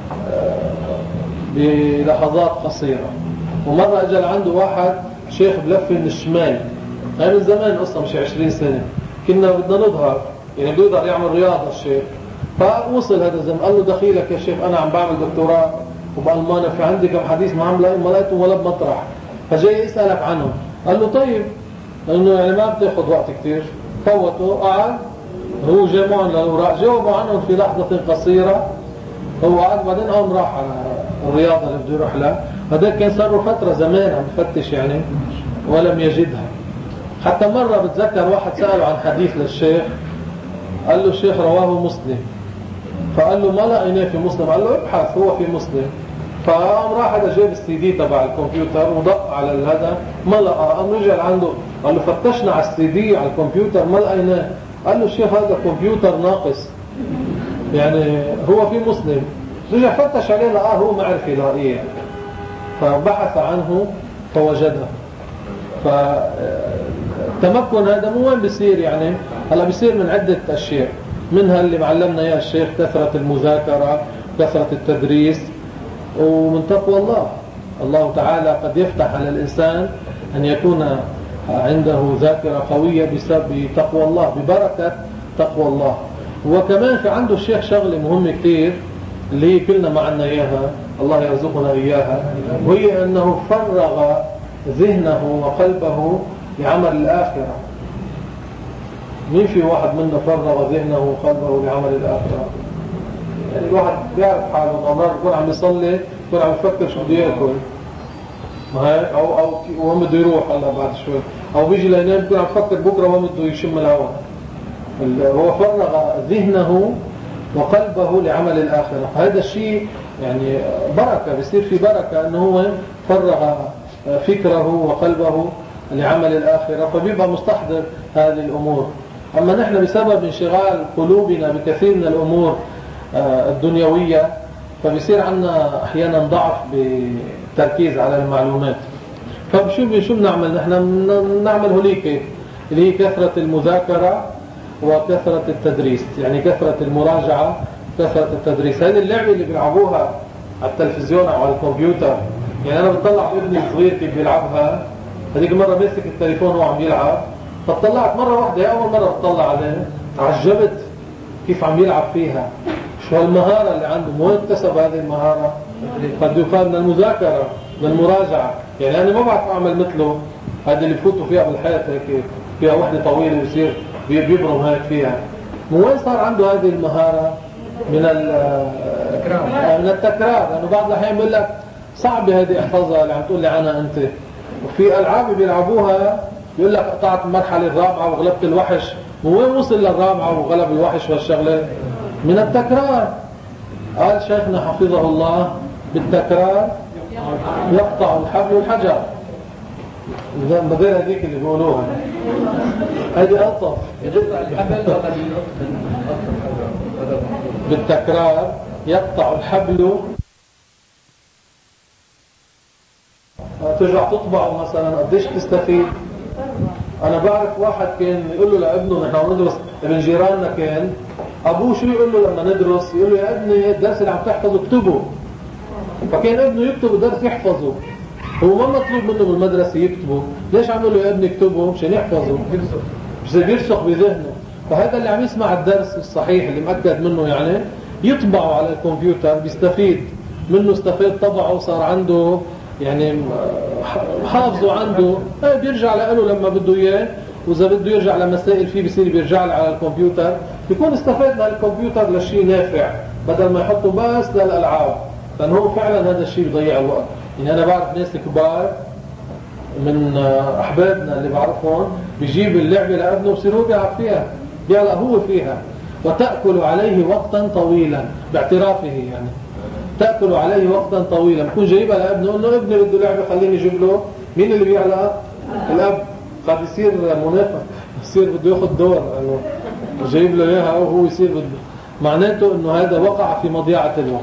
بلحظات قصيرة. ومرة أجل عنده واحد شيخ بلف من الشمال، هاي من زمان قصة مش عشرين سنة، كنا بدنا نظهر يعني بده يقدر يعمل رياضة الشيخ. فوصل هذا الزلمه قال له دخيلك يا شيخ أنا عم بعمل دكتوراه وبألمانيا، في عندي كم حديث ما عم ما لقيتهم ولا بمطرح، فجاي يسألك عنهم. قال له طيب، لأنه يعني ما بتاخذ وقت كتير. فوته قعد هو جمعهم للأوراق، جاوبوا عنهم في لحظة قصيرة. هو قعد بعدين قام راح على الرياضة اللي بده يروح لها. هذا كان صار له فترة زمان عم بفتش يعني ولم يجدها. حتى مرة بتذكر واحد سأله عن حديث للشيخ قال له الشيخ رواه مسلم. فقال له ما لقيناه في مسلم. قال له ابحث هو في مسلم. فقام راح هذا جاب السي دي تبع الكمبيوتر ودق على هذا ما لقى. قام رجع عنده قال له فتشنا على السي دي على الكمبيوتر ما لقيناه. قال له الشيخ هذا كمبيوتر ناقص، يعني هو في مسلم. رجع فتش عليه لقاه هو ما عرف يلاقيه، فبحث عنه فوجده. فالتمكن هذا مو وين بيصير؟ يعني هلا بيصير من عدة أشياء، منها اللي معلمنا اياه الشيخ كثرة المذاكرة، كثرة التدريس، ومن تقوى الله. الله تعالى قد يفتح على الإنسان أن يكون عنده ذاكرة قوية بسبب تقوى الله، ببركة تقوى الله. وكمان في عنده الشيخ شغلة مهمة كتير اللي هي كلنا معنا إياها، الله يرزقنا إياها، وهي أنه فرغ ذهنه وقلبه لعمل الآخرة. مين في واحد منا فرغ ذهنه وقلبه لعمل الآخرة؟ يعني الواحد بيعرف حاله مرات يكون عم يصلي يكون عم يفكر شو بده ياكل، ما هيك؟ او او وين بده يروح هلا بعد شوي، او بيجي لينام يكون عم يفكر بكره وين بده يشم الهواء. هو فرغ ذهنه وقلبه لعمل الآخرة. هذا الشيء يعني بركة، بيصير في بركة انه هو فرغ فكره وقلبه لعمل الآخرة، فبيبقى مستحضر هذه الأمور. أما نحن بسبب انشغال قلوبنا بكثير من الأمور الدنيوية فبيصير عنا أحيانا ضعف بالتركيز على المعلومات. فبشو شو بنعمل نحن؟ بنعمل هليك اللي هي كثرة المذاكرة وكثرة التدريس، يعني كثرة المراجعة كثرة التدريس. هذه اللعبة اللي بيلعبوها على التلفزيون أو على الكمبيوتر، يعني أنا بطلع ابني الصغير كيف بيلعبها. هذيك مرة مسك التليفون وهو عم يلعب، فطلعت مرة واحدة، أول مرة بطلع عليه تعجبت كيف عم يلعب فيها. شو هالمهارة اللي عنده؟ مو اكتسب هذه المهارة؟ قد يقال من المذاكرة من المراجعة. يعني أنا ما بعرف أعمل مثله، هذا اللي بفوتوا فيها بالحياة هيك فيها وحدة طويلة ويصير بيبرم هيك فيها. مو وين صار عنده هذه المهارة؟ من من التكرار. لأنه بعض الأحيان بيقول لك صعبة هذه احفظها اللي عم تقول لي عنها أنت. وفي ألعاب بيلعبوها يقول لك قطعت المرحلة الرابعة وغلبت الوحش. مو وين وصل للرابعة وغلب الوحش والشغلة؟ من التكرار. قال شيخنا حفظه الله بالتكرار يقطع الحبل والحجر. ما غير هذيك اللي بيقولوها، هذه ألطف. بالتكرار يقطع الحبل. ترجع تطبعه مثلا قديش تستفيد. أنا بعرف واحد كان يقول له لابنه نحن عم ندرس، ابن جيراننا كان أبوه شو يقول له لما ندرس؟ يقول له يا ابني الدرس اللي عم تحفظه اكتبه. فكان ابنه يكتب الدرس يحفظه. هو ما مطلوب منه بالمدرسة يكتبه، ليش عم يقول له يا ابني اكتبه؟ مشان يحفظه، مش بيرسخ بذهنه. فهذا اللي عم يسمع الدرس الصحيح اللي مأكد منه يعني يطبعه على الكمبيوتر بيستفيد منه، استفاد طبعه وصار عنده يعني حافظه عنده، بيرجع له لما بده اياه. وإذا بده يرجع لمسائل فيه بيصير بيرجع له على الكمبيوتر، بيكون استفاد من الكمبيوتر لشيء نافع بدل ما يحطه بس للألعاب. لأنه هو فعلا هذا الشيء بيضيع الوقت. يعني أنا بعرف ناس كبار من أحبابنا اللي بعرفهم بيجيب اللعبة لابنه وبصير هو بيلعب فيها، بيلعب هو فيها، وتأكل عليه وقتا طويلا باعترافه. يعني تأكل عليه وقتا طويلا. بكون جايبها لابنه انه ابني بده لعبة خليني اجيب له. مين اللي بيعلق؟ الاب. قد يصير منافق، يصير بده ياخذ دور انه جايب له اياها او هو يصير بده. معناته انه هذا وقع في مضيعة الوقت.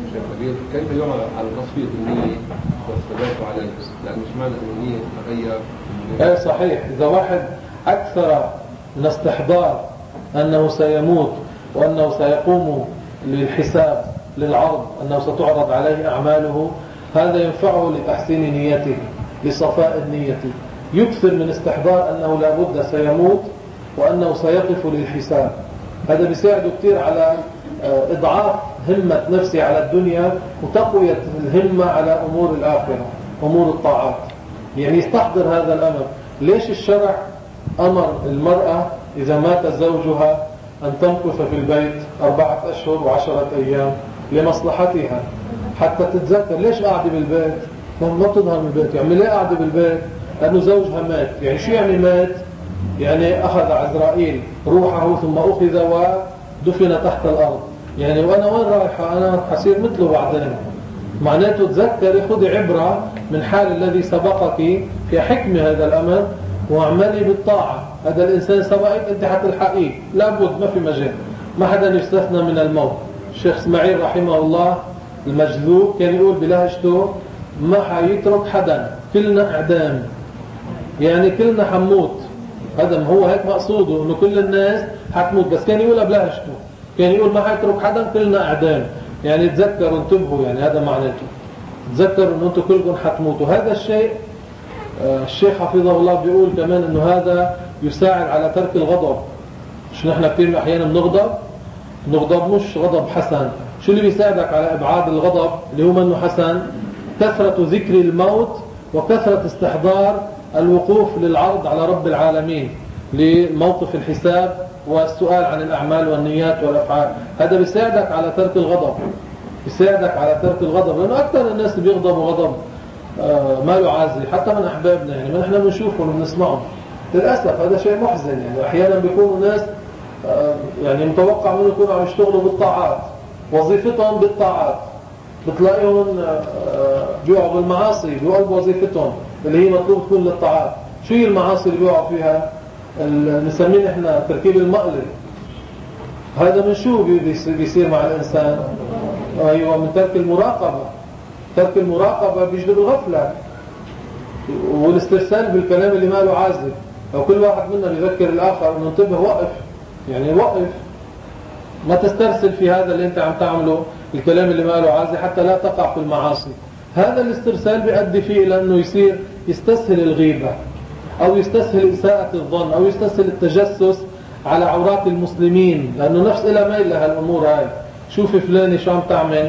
كيف اليوم على تصفية النية والثبات عليه؟ لأن مش معنى أن النية تغير. ايه صحيح. إذا واحد أكثر من استحضار أنه سيموت وأنه سيقوم للحساب للعرض، أنه ستعرض عليه أعماله، هذا ينفعه لتحسين نيته لصفاء النية. يكثر من استحضار أنه لابد سيموت وأنه سيقف للحساب. هذا بيساعده كثير على إضعاف همة نفسي على الدنيا وتقوية الهمة على أمور الآخرة أمور الطاعات. يعني يستحضر هذا الأمر. ليش الشرع أمر المرأة إذا مات زوجها أن تمكث في البيت أربعة أشهر وعشرة أيام؟ لمصلحتها، حتى تتذكر ليش قاعدة بالبيت، ما بتظهر من البيت. يعني ليه قاعدة بالبيت؟ لأنه زوجها مات. يعني شو يعني مات؟ يعني أخذ عزرائيل روحه ثم أخذ ودفن تحت الأرض، يعني وأنا وين رايحة؟ أنا حصير مثله بعدين. معناته تذكري، خذي عبرة من حال الذي سبقك في حكم هذا الأمر واعملي بالطاعة. هذا الإنسان سبقك، أنت حتلحقيه، لابد، ما في مجال، ما حدا يستثنى من الموت. الشيخ اسماعيل رحمه الله المجذوب كان يقول بلهجته ما حيترك حدا، كلنا إعدام، يعني كلنا حموت. هذا هو هيك مقصوده، إنه كل الناس حتموت، بس كان يقولها بلهجته، كان يقول ما حيترك حدا، كلنا إعدام. يعني تذكروا، انتبهوا، يعني هذا معناته تذكروا إنه أنتم كلكم حتموتوا. هذا الشيء الشيخ حفظه الله بيقول كمان إنه هذا يساعد على ترك الغضب. مش نحن كثير أحيانا بنغضب، نغضب مش غضب حسن. شو اللي بيساعدك على إبعاد الغضب اللي هو منه حسن؟ كثرة ذكر الموت وكثرة استحضار الوقوف للعرض على رب العالمين لموقف الحساب والسؤال عن الأعمال والنيات والأفعال. هذا بيساعدك على ترك الغضب، بيساعدك على ترك الغضب، لأنه أكثر الناس اللي بيغضبوا غضب ما يعازي حتى من أحبابنا، يعني ما نحن بنشوفهم وبنسمعهم للأسف. هذا شيء محزن، يعني أحيانا بيكونوا ناس يعني متوقع منهم يكونوا عم يشتغلوا بالطاعات، وظيفتهم بالطاعات، بتلاقيهم بيقعوا بالمعاصي، بيقعوا بوظيفتهم اللي هي مطلوب تكون للطاعات. شو هي المعاصي اللي بيقعوا فيها؟ نسميه احنا تركيب المقلب. هذا من شو بيصير مع الإنسان؟ أيوة، من ترك المراقبة. ترك المراقبة بيجلب الغفلة والاسترسال بالكلام اللي ما له عازب. لو كل واحد منا بيذكر الآخر انه انتبه، وقف، يعني وقف، ما تسترسل في هذا اللي انت عم تعمله، الكلام اللي ما له عازب، حتى لا تقع في المعاصي. هذا الاسترسال بيؤدي فيه إلى أنه يصير يستسهل الغيبة، أو يستسهل إساءة الظن، أو يستسهل التجسس على عورات المسلمين، لأنه نفس إلى ميل لهالأمور هاي. شوفي فلاني شو عم تعمل،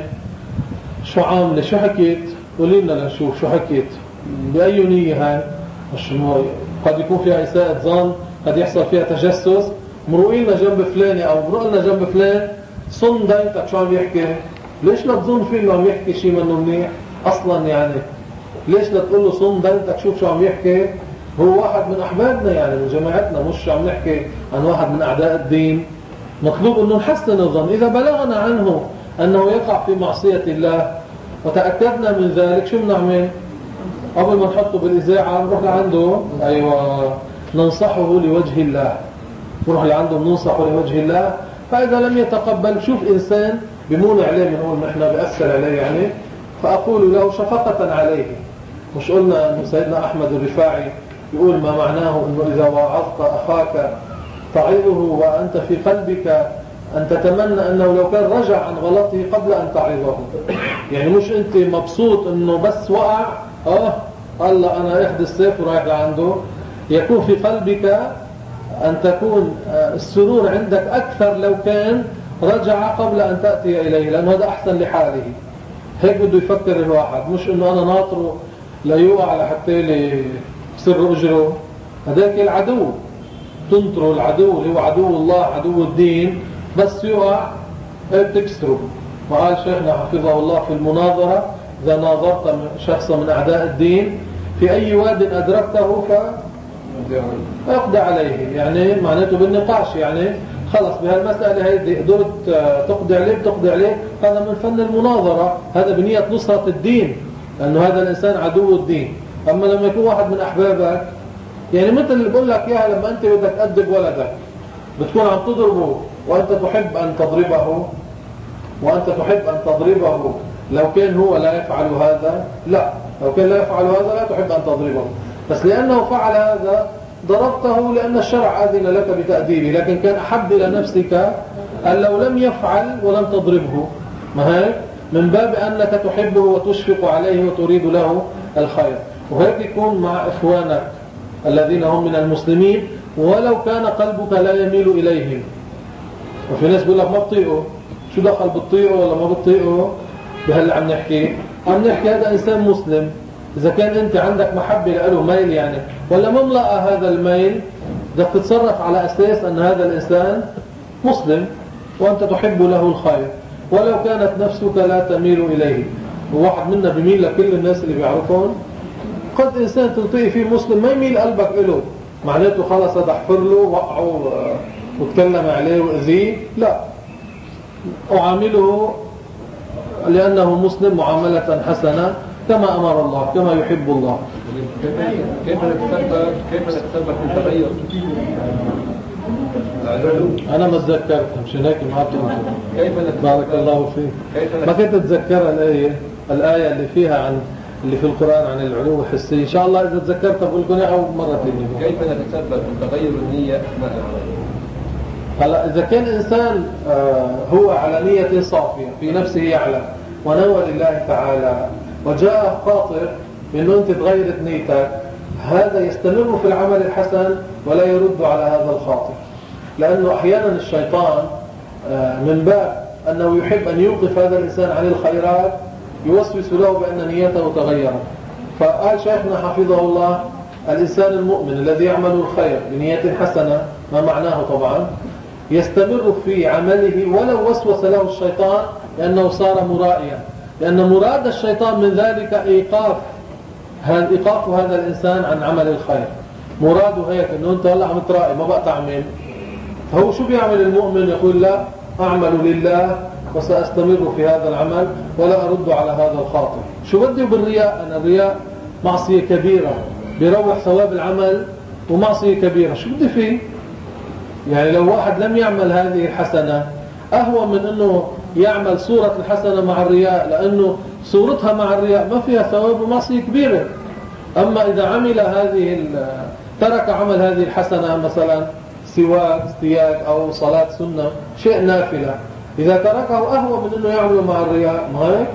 شو عامله، شو حكيت، قولي لنا لنشوف شو حكيت، بأي نية هاي. مش قد يكون فيها إساءة ظن، قد يحصل فيها تجسس. مروقينا جنب فلاني أو مروقنا جنب فلان، صن دايتك شو عم يحكي، ليش لا تظن فيه إنه عم يحكي شيء منه منيح أصلا؟ يعني ليش لا تقول له صن دايتك شوف شو عم يحكي، هو واحد من أحبابنا يعني من جماعتنا، مش عم نحكي عن واحد من أعداء الدين. مطلوب أنه نحسن الظن. إذا بلغنا عنه أنه يقع في معصية الله وتأكدنا من ذلك، شو بنعمل؟ قبل ما نحطه بالإذاعة نروح لعنده، أيوة، ننصحه لوجه الله، نروح لعنده ننصحه لوجه الله. فإذا لم يتقبل، شوف إنسان بمون عليه، بنقول نحن بأثر عليه يعني، فأقول له شفقة عليه. مش قلنا أن سيدنا أحمد الرفاعي يقول ما معناه أنه إذا وعظت أخاك تعظه وأنت في قلبك أن تتمنى أنه لو كان رجع عن غلطه قبل أن تعظه. يعني مش أنت مبسوط أنه بس وقع، آه الله أنا أخذ السيف ورايح لعنده. يكون في قلبك أن تكون السرور عندك أكثر لو كان رجع قبل أن تأتي إليه، لأنه هذا أحسن لحاله. هيك بده يفكر الواحد، مش أنه أنا ناطره ليوقع لحتى لي سر أجره. هذاك العدو، تنطره العدو اللي هو عدو الله، عدو الدين، بس يوقع بتكسره. وقال شيخنا حفظه الله في المناظرة: إذا ناظرت شخصا من أعداء الدين في أي واد أدركته فأقضي عليه. يعني معناته بالنقاش، يعني خلص بهالمسألة هيدي قدرت تقضي عليه بتقضي عليه. هذا من فن المناظرة، هذا بنية نصرة الدين، لأنه هذا الإنسان عدو الدين. أما لما يكون واحد من أحبابك، يعني مثل اللي بقول لك إياها لما أنت بدك تأدب ولدك، بتكون عم تضربه وأنت تحب أن تضربه، وأنت تحب أن تضربه لو كان هو لا يفعل هذا، لا، لو كان لا يفعل هذا لا تحب أن تضربه، بس لأنه فعل هذا ضربته لأن الشرع أذن لك بتأديبه. لكن كان أحب إلى نفسك أن لو لم يفعل ولم تضربه، ما هيك؟ من باب أنك تحبه وتشفق عليه وتريد له الخير. وهيك يكون مع إخوانك الذين هم من المسلمين، ولو كان قلبك لا يميل إليهم. وفي ناس بيقول لك ما بطيقه، شو دخل بطيقه ولا ما بطيقه بهلا عم نحكي؟ عم نحكي هذا إنسان مسلم. إذا كان أنت عندك محبة له، ميل يعني، ولا مملأ هذا الميل، بدك تتصرف على أساس أن هذا الإنسان مسلم وأنت تحب له الخير، ولو كانت نفسك لا تميل إليه. وواحد منا بيميل لكل الناس اللي بيعرفون. قد إنسان تلتقي فيه مسلم ما يميل قلبك له، معناته خلص هذا احفر له وقعه واتكلم عليه وأذيه، لا، أعامله لأنه مسلم معاملة حسنة كما أمر الله كما يحب الله. كيف نتسبب كيف نتسبب في التغير؟ أنا ما تذكرت مش هيك ما كيف بارك الله فيك. ما كنت أتذكر الآية الآية اللي فيها عن اللي في القرآن عن العلو الحسي. إن شاء الله إذا تذكرت بقول لكم أو مرة ثانية. كيف نتسبب في تغير النية أثناء العمل؟ هلا إذا كان إنسان هو على نية صافية في نفسه يعلم ونوى لله تعالى وجاء خاطر إنه أنت تغيرت نيتك، هذا يستمر في العمل الحسن ولا يرد على هذا الخاطر، لأنه أحيانا الشيطان من باب أنه يحب أن يوقف هذا الإنسان عن الخيرات يوسوس له بأن نيته تغيرت. فقال شيخنا حفظه الله: الإنسان المؤمن الذي يعمل الخير بنية حسنة، ما معناه طبعا، يستمر في عمله ولو وسوس له الشيطان لأنه صار مرائيا، لأن مراد الشيطان من ذلك إيقاف هذا إيقاف هذا الإنسان عن عمل الخير. مراده هيك إنه أنت هلا عم ترائي ما بقى تعمل. فهو شو بيعمل المؤمن؟ يقول: لا، أعمل لله وسأستمر في هذا العمل ولا أرد على هذا الخاطر. شو بدي بالرياء؟ أنا الرياء معصية كبيرة بيروح ثواب العمل ومعصية كبيرة، شو بدي فيه؟ يعني لو واحد لم يعمل هذه الحسنة أهوى من أنه يعمل صورة الحسنة مع الرياء، لأنه صورتها مع الرياء ما فيها ثواب ومعصية كبيرة. أما إذا عمل هذه ترك عمل هذه الحسنة، مثلا سواك استياك أو صلاة سنة شيء نافلة، إذا تركه أهوى من أنه يعمل مع الرياء. ما هيك؟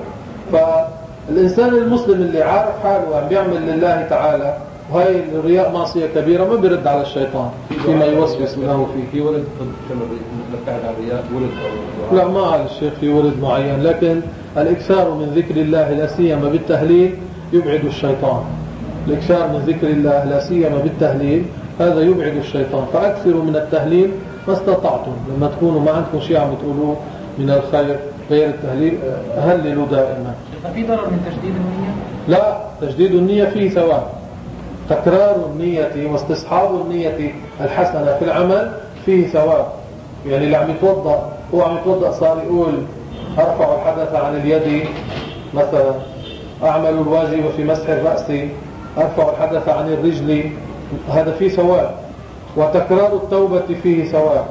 فالإنسان المسلم اللي عارف حاله وعم بيعمل لله تعالى وهي الرياء معصية كبيرة ما بيرد على الشيطان فيما يوسوس له فيه. في ولد كما نبتعد عن الرياء ولد أو لا، ما قال الشيخ في ولد معين، لكن الإكثار من ذكر الله لا سيما بالتهليل يبعد الشيطان. الإكثار من ذكر الله لا سيما بالتهليل هذا يبعد الشيطان، فأكثروا من التهليل ما استطعتم. لما تكونوا ما عندكم شيء عم تقولوه من الخير غير التهليل هللوا دائما. في ضرر من تجديد النية؟ لا، تجديد النية فيه ثواب. تكرار النية واستصحاب النية الحسنة في العمل فيه ثواب. يعني اللي عم يتوضأ هو عم يتوضأ صار يقول: أرفع الحدث عن اليد مثلا، أعمل الواجب في مسح الرأس، أرفع الحدث عن الرجل، هذا فيه ثواب. وتكرار التوبة فيه ثواب،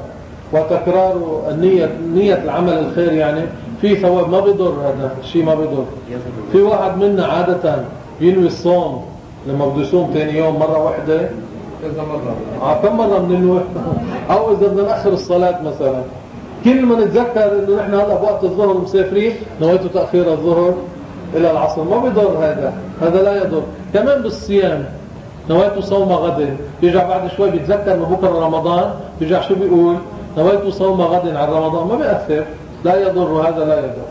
وتكرار النية نية العمل الخير يعني فيه ثواب. ما بيضر هذا الشيء، ما بيضر. في واحد منا عادة ينوي الصوم لما بده يصوم ثاني يوم مرة واحدة، كذا مرة آه كم مرة بننوي؟ أو إذا بدنا نأخر الصلاة مثلا، كل ما نتذكر إنه نحن هلا بوقت الظهر مسافرين نويت تأخير الظهر إلى العصر، ما بيضر هذا، هذا لا يضر. كمان بالصيام نويت صوم غد، بيرجع بعد شوي بيتذكر انه بكره رمضان، بيرجع شو بيقول؟ نويت صوم غد عن رمضان، ما بيأثر، لا يضر، وهذا لا يضر.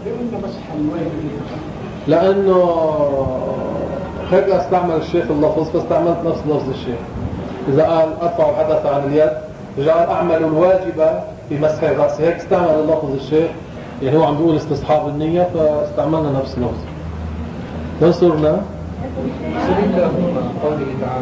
لأنه هيك استعمل الشيخ اللفظ فاستعملت نفس لفظ الشيخ. إذا قال أرفع الحدث عن اليد رجع أعمل الواجب في مسح الرأس، هيك استعمل اللفظ الشيخ، يعني هو عم بيقول استصحاب النية فاستعملنا نفس اللفظ. نصرنا سبيل قوله تعالى: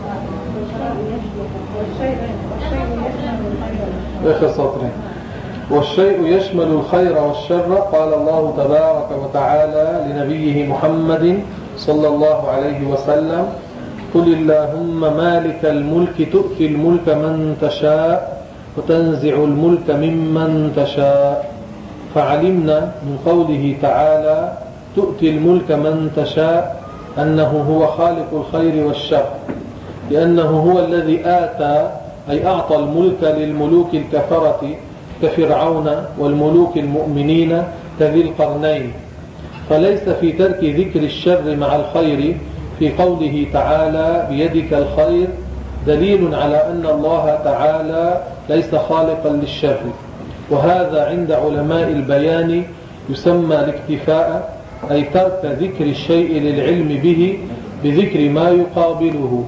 آخر سطرين: والشيء يشمل الخير والشر. قال الله تبارك وتعالى لنبيه محمد صلى الله عليه وسلم: قل اللهم مالك الملك تؤتي الملك من تشاء وتنزع الملك ممن تشاء. فعلمنا من قوله تعالى تؤتي الملك من تشاء أنه هو خالق الخير والشر، لأنه هو الذي آتى أي أعطى الملك للملوك الكفرة كفرعون والملوك المؤمنين كذي القرنين. فليس في ترك ذكر الشر مع الخير في قوله تعالى بيدك الخير دليل على أن الله تعالى ليس خالقا للشر، وهذا عند علماء البيان يسمى الاكتفاء، أي ترك ذكر الشيء للعلم به بذكر ما يقابله.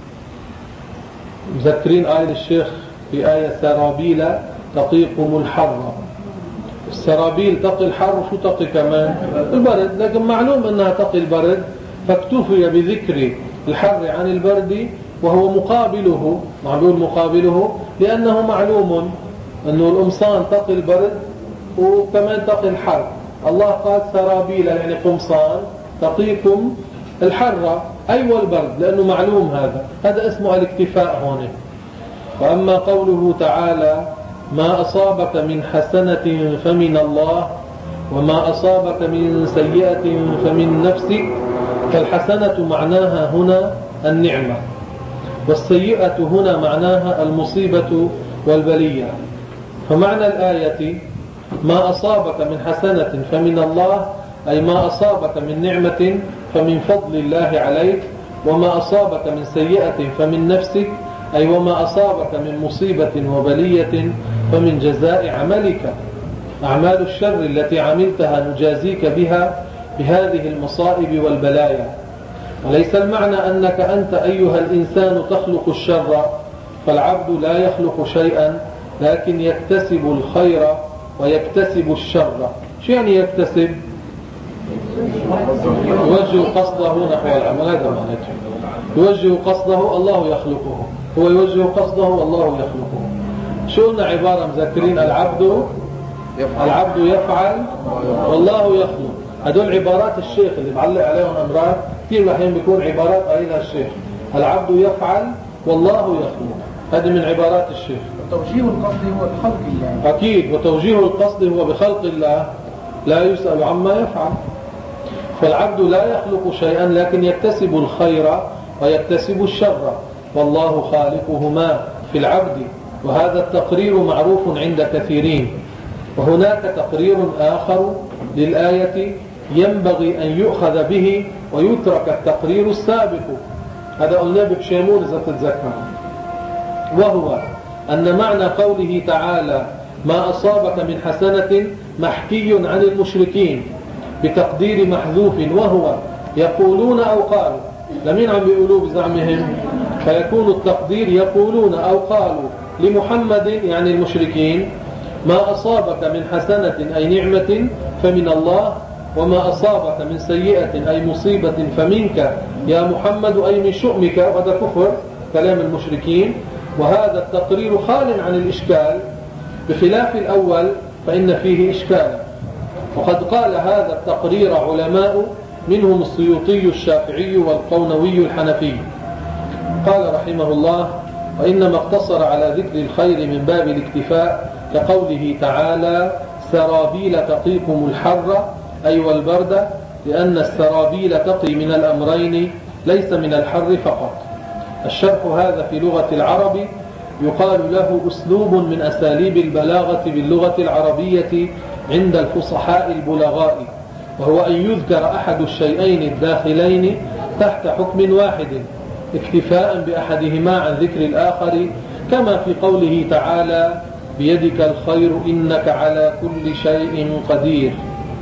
مذكرين آية الشيخ في آية سرابيل تقيكم الحر. السرابيل تقي الحر، شو تقي كمان؟ البرد، لكن معلوم أنها تقي البرد، فاكتفي بذكر الحر عن البرد وهو مقابله. معلول مقابله لأنه معلوم أنه القمصان تقي البرد وكمان تقي الحر. الله قال سرابيل يعني قمصان تقيكم الحر أي والبرد، لأنه معلوم هذا هذا اسمه الاكتفاء هون. وأما قوله تعالى ما أصابك من حسنة فمن الله وما أصابك من سيئة فمن نفسك، فالحسنة معناها هنا النعمة، والسيئة هنا معناها المصيبة والبلية. فمعنى الآية ما أصابك من حسنة فمن الله أي ما أصابك من نعمة فمن فضل الله عليك، وما أصابك من سيئة فمن نفسك أي وما أصابك من مصيبة وبلية فمن جزاء عملك. أعمال الشر التي عملتها نجازيك بها بهذه المصائب والبلايا. وليس المعنى أنك أنت أيها الإنسان تخلق الشر، فالعبد لا يخلق شيئا لكن يكتسب الخير ويكتسب الشر. شو يعني يكتسب؟ يوجه قصده نحو العمل، هذا معناته. يوجه قصده الله يخلقه، هو يوجه قصده والله يخلقه. شو قلنا عبارة مذكرين؟ العبد العبد يفعل والله يخلق. هدول عبارات الشيخ اللي بعلق عليهم أمرار كثير الحين بيكون عبارات قايلها الشيخ. العبد يفعل والله يخلق، هذه من عبارات الشيخ. توجيه القصد هو بخلق الله. أكيد، وتوجيه القصد هو بخلق الله، لا يسأل عما يفعل. فالعبد لا يخلق شيئا لكن يكتسب الخير ويكتسب الشر، والله خالقهما في العبد. وهذا التقرير معروف عند كثيرين. وهناك تقرير آخر للآية ينبغي أن يؤخذ به ويترك التقرير السابق، هذا قلنا بشيمون إذا تتذكر، وهو أن معنى قوله تعالى ما أصابك من حسنة محكي عن المشركين بتقدير محذوف، وهو يقولون أو قالوا. لمين عم بيقولوا بزعمهم؟ فيكون التقدير يقولون أو قالوا لمحمد يعني المشركين ما أصابك من حسنة أي نعمة فمن الله، وما أصابك من سيئة أي مصيبة فمنك يا محمد أي من شؤمك. وهذا كفر كلام المشركين، وهذا التقرير خال عن الإشكال، بخلاف الأول فإن فيه إشكال. وقد قال هذا التقرير علماء منهم السيوطي الشافعي والقونوي الحنفي. قال رحمه الله وإنما اقتصر على ذكر الخير من باب الاكتفاء، كقوله تعالى سرابيل تقيكم الحر أي والبرد، لأن السرابيل تقي من الأمرين ليس من الحر فقط. الشرح هذا في لغة العرب يقال له أسلوب من أساليب البلاغة باللغة العربية عند الفصحاء البلغاء، وهو أن يذكر أحد الشيئين الداخلين تحت حكم واحد اكتفاء بأحدهما عن ذكر الآخر، كما في قوله تعالى بيدك الخير إنك على كل شيء قدير.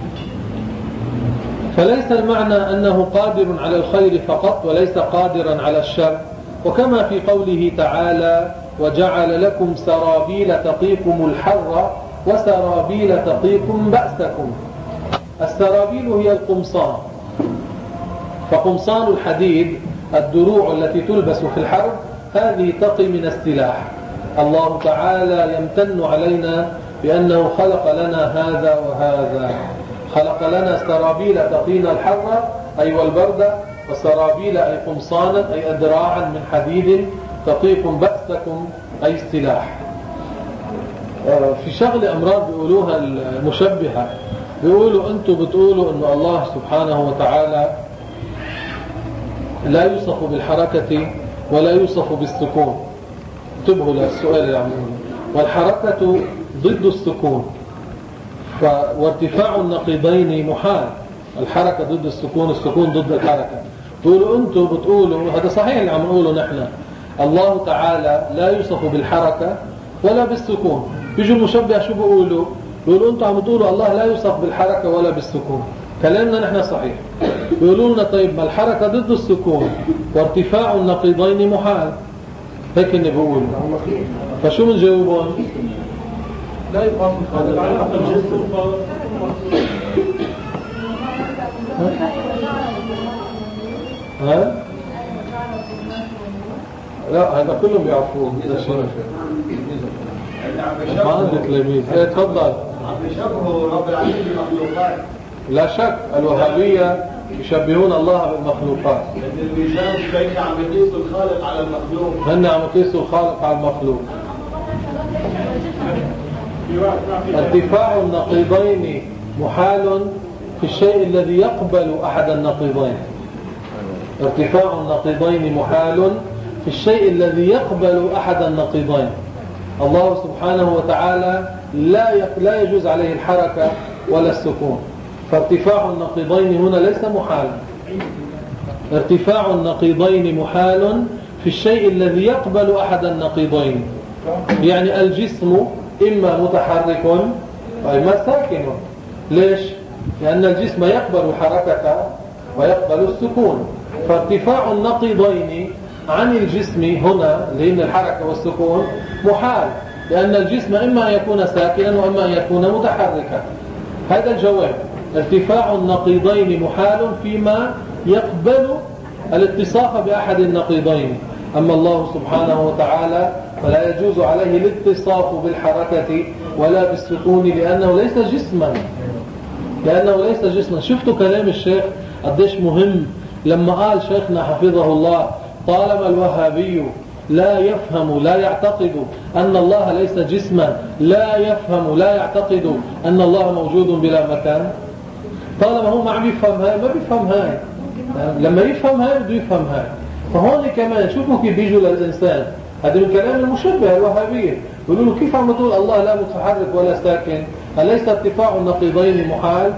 فليس المعنى أنه قادر على الخير فقط وليس قادرا على الشر. وكما في قوله تعالى وجعل لكم سرابيل تقيكم الحر وسرابيل تقيكم بأسكم. السرابيل هي القمصان، فقمصان الحديد الدروع التي تلبس في الحرب هذه تقي من السلاح. الله تعالى يمتن علينا بأنه خلق لنا هذا وهذا، خلق لنا سرابيل تقينا الحر أي والبرد، وسرابيل أي قمصانا أي أدراعا من حديد تقيكم بأسكم أي السلاح. في شغل أمراض بيقولوها المشبهة، بيقولوا أنتم بتقولوا أن الله سبحانه وتعالى لا يوصف بالحركة ولا يوصف بالسكون. انتبهوا للسؤال اللي عم نقوله. والحركة ضد السكون، وارتفاع النقيضين محال. الحركة ضد السكون، السكون ضد الحركة. بيقولوا أنتم بتقولوا هذا صحيح اللي عم نقوله نحن، الله تعالى لا يوصف بالحركة ولا بالسكون. بيجوا المشبه شو بيقولوا؟ بيقولوا أنتم عم تقولوا الله لا يوصف بالحركة ولا بالسكون، كلامنا نحن صحيح. بيقولوا لنا طيب ما الحركة ضد السكون وارتفاع النقيضين محال، هيك اللي بيقولوا. فشو بنجاوبهم؟ لا يقام هذا على الجسد. ها؟ لا هذا كلهم بيعرفوه. ما عندك تلاميذ. ايه تفضل. عم بيشبهوا رب العالمين بالمخلوقات. لا شك الوهابية يشبهون الله بالمخلوقات. الرجال كيف عم يقيسوا الخالق على المخلوق؟ هن عم يقيسوا الخالق على المخلوق. ارتفاع النقيضين محال في الشيء الذي يقبل أحد النقيضين. ارتفاع النقيضين محال في الشيء الذي يقبل أحد النقيضين. الله سبحانه وتعالى لا لا يجوز عليه الحركة ولا السكون، فارتفاع النقيضين هنا ليس محالا. ارتفاع النقيضين محال في الشيء الذي يقبل أحد النقيضين، يعني الجسم إما متحرك وإما ساكن. ليش؟ لأن الجسم يقبل الحركة ويقبل السكون، فارتفاع النقيضين عن الجسم هنا لأن الحركة والسكون محال، لأن الجسم إما أن يكون ساكنا وإما أن يكون متحركا. هذا الجواب. ارتفاع النقيضين محال فيما يقبل الاتصاف بأحد النقيضين. أما الله سبحانه وتعالى فلا يجوز عليه الاتصاف بالحركة ولا بالسكون لأنه ليس جسما لأنه ليس جسما. شفتوا كلام الشيخ قديش مهم لما قال شيخنا حفظه الله طالما الوهابي لا يفهم لا يعتقد أن الله ليس جسما، لا يفهم لا يعتقد أن الله موجود بلا مكان. طالما هو ما عم يفهم هاي ما بيفهم هاي، لما يفهم هاي بده يفهم هاي. فهون كمان شوفوا كيف بيجوا للإنسان. هذا من كلام المشبه الوهابية، يقولوا له كيف عم تقول الله لا متحرك ولا ساكن؟ أليس ارتفاع النقيضين محال؟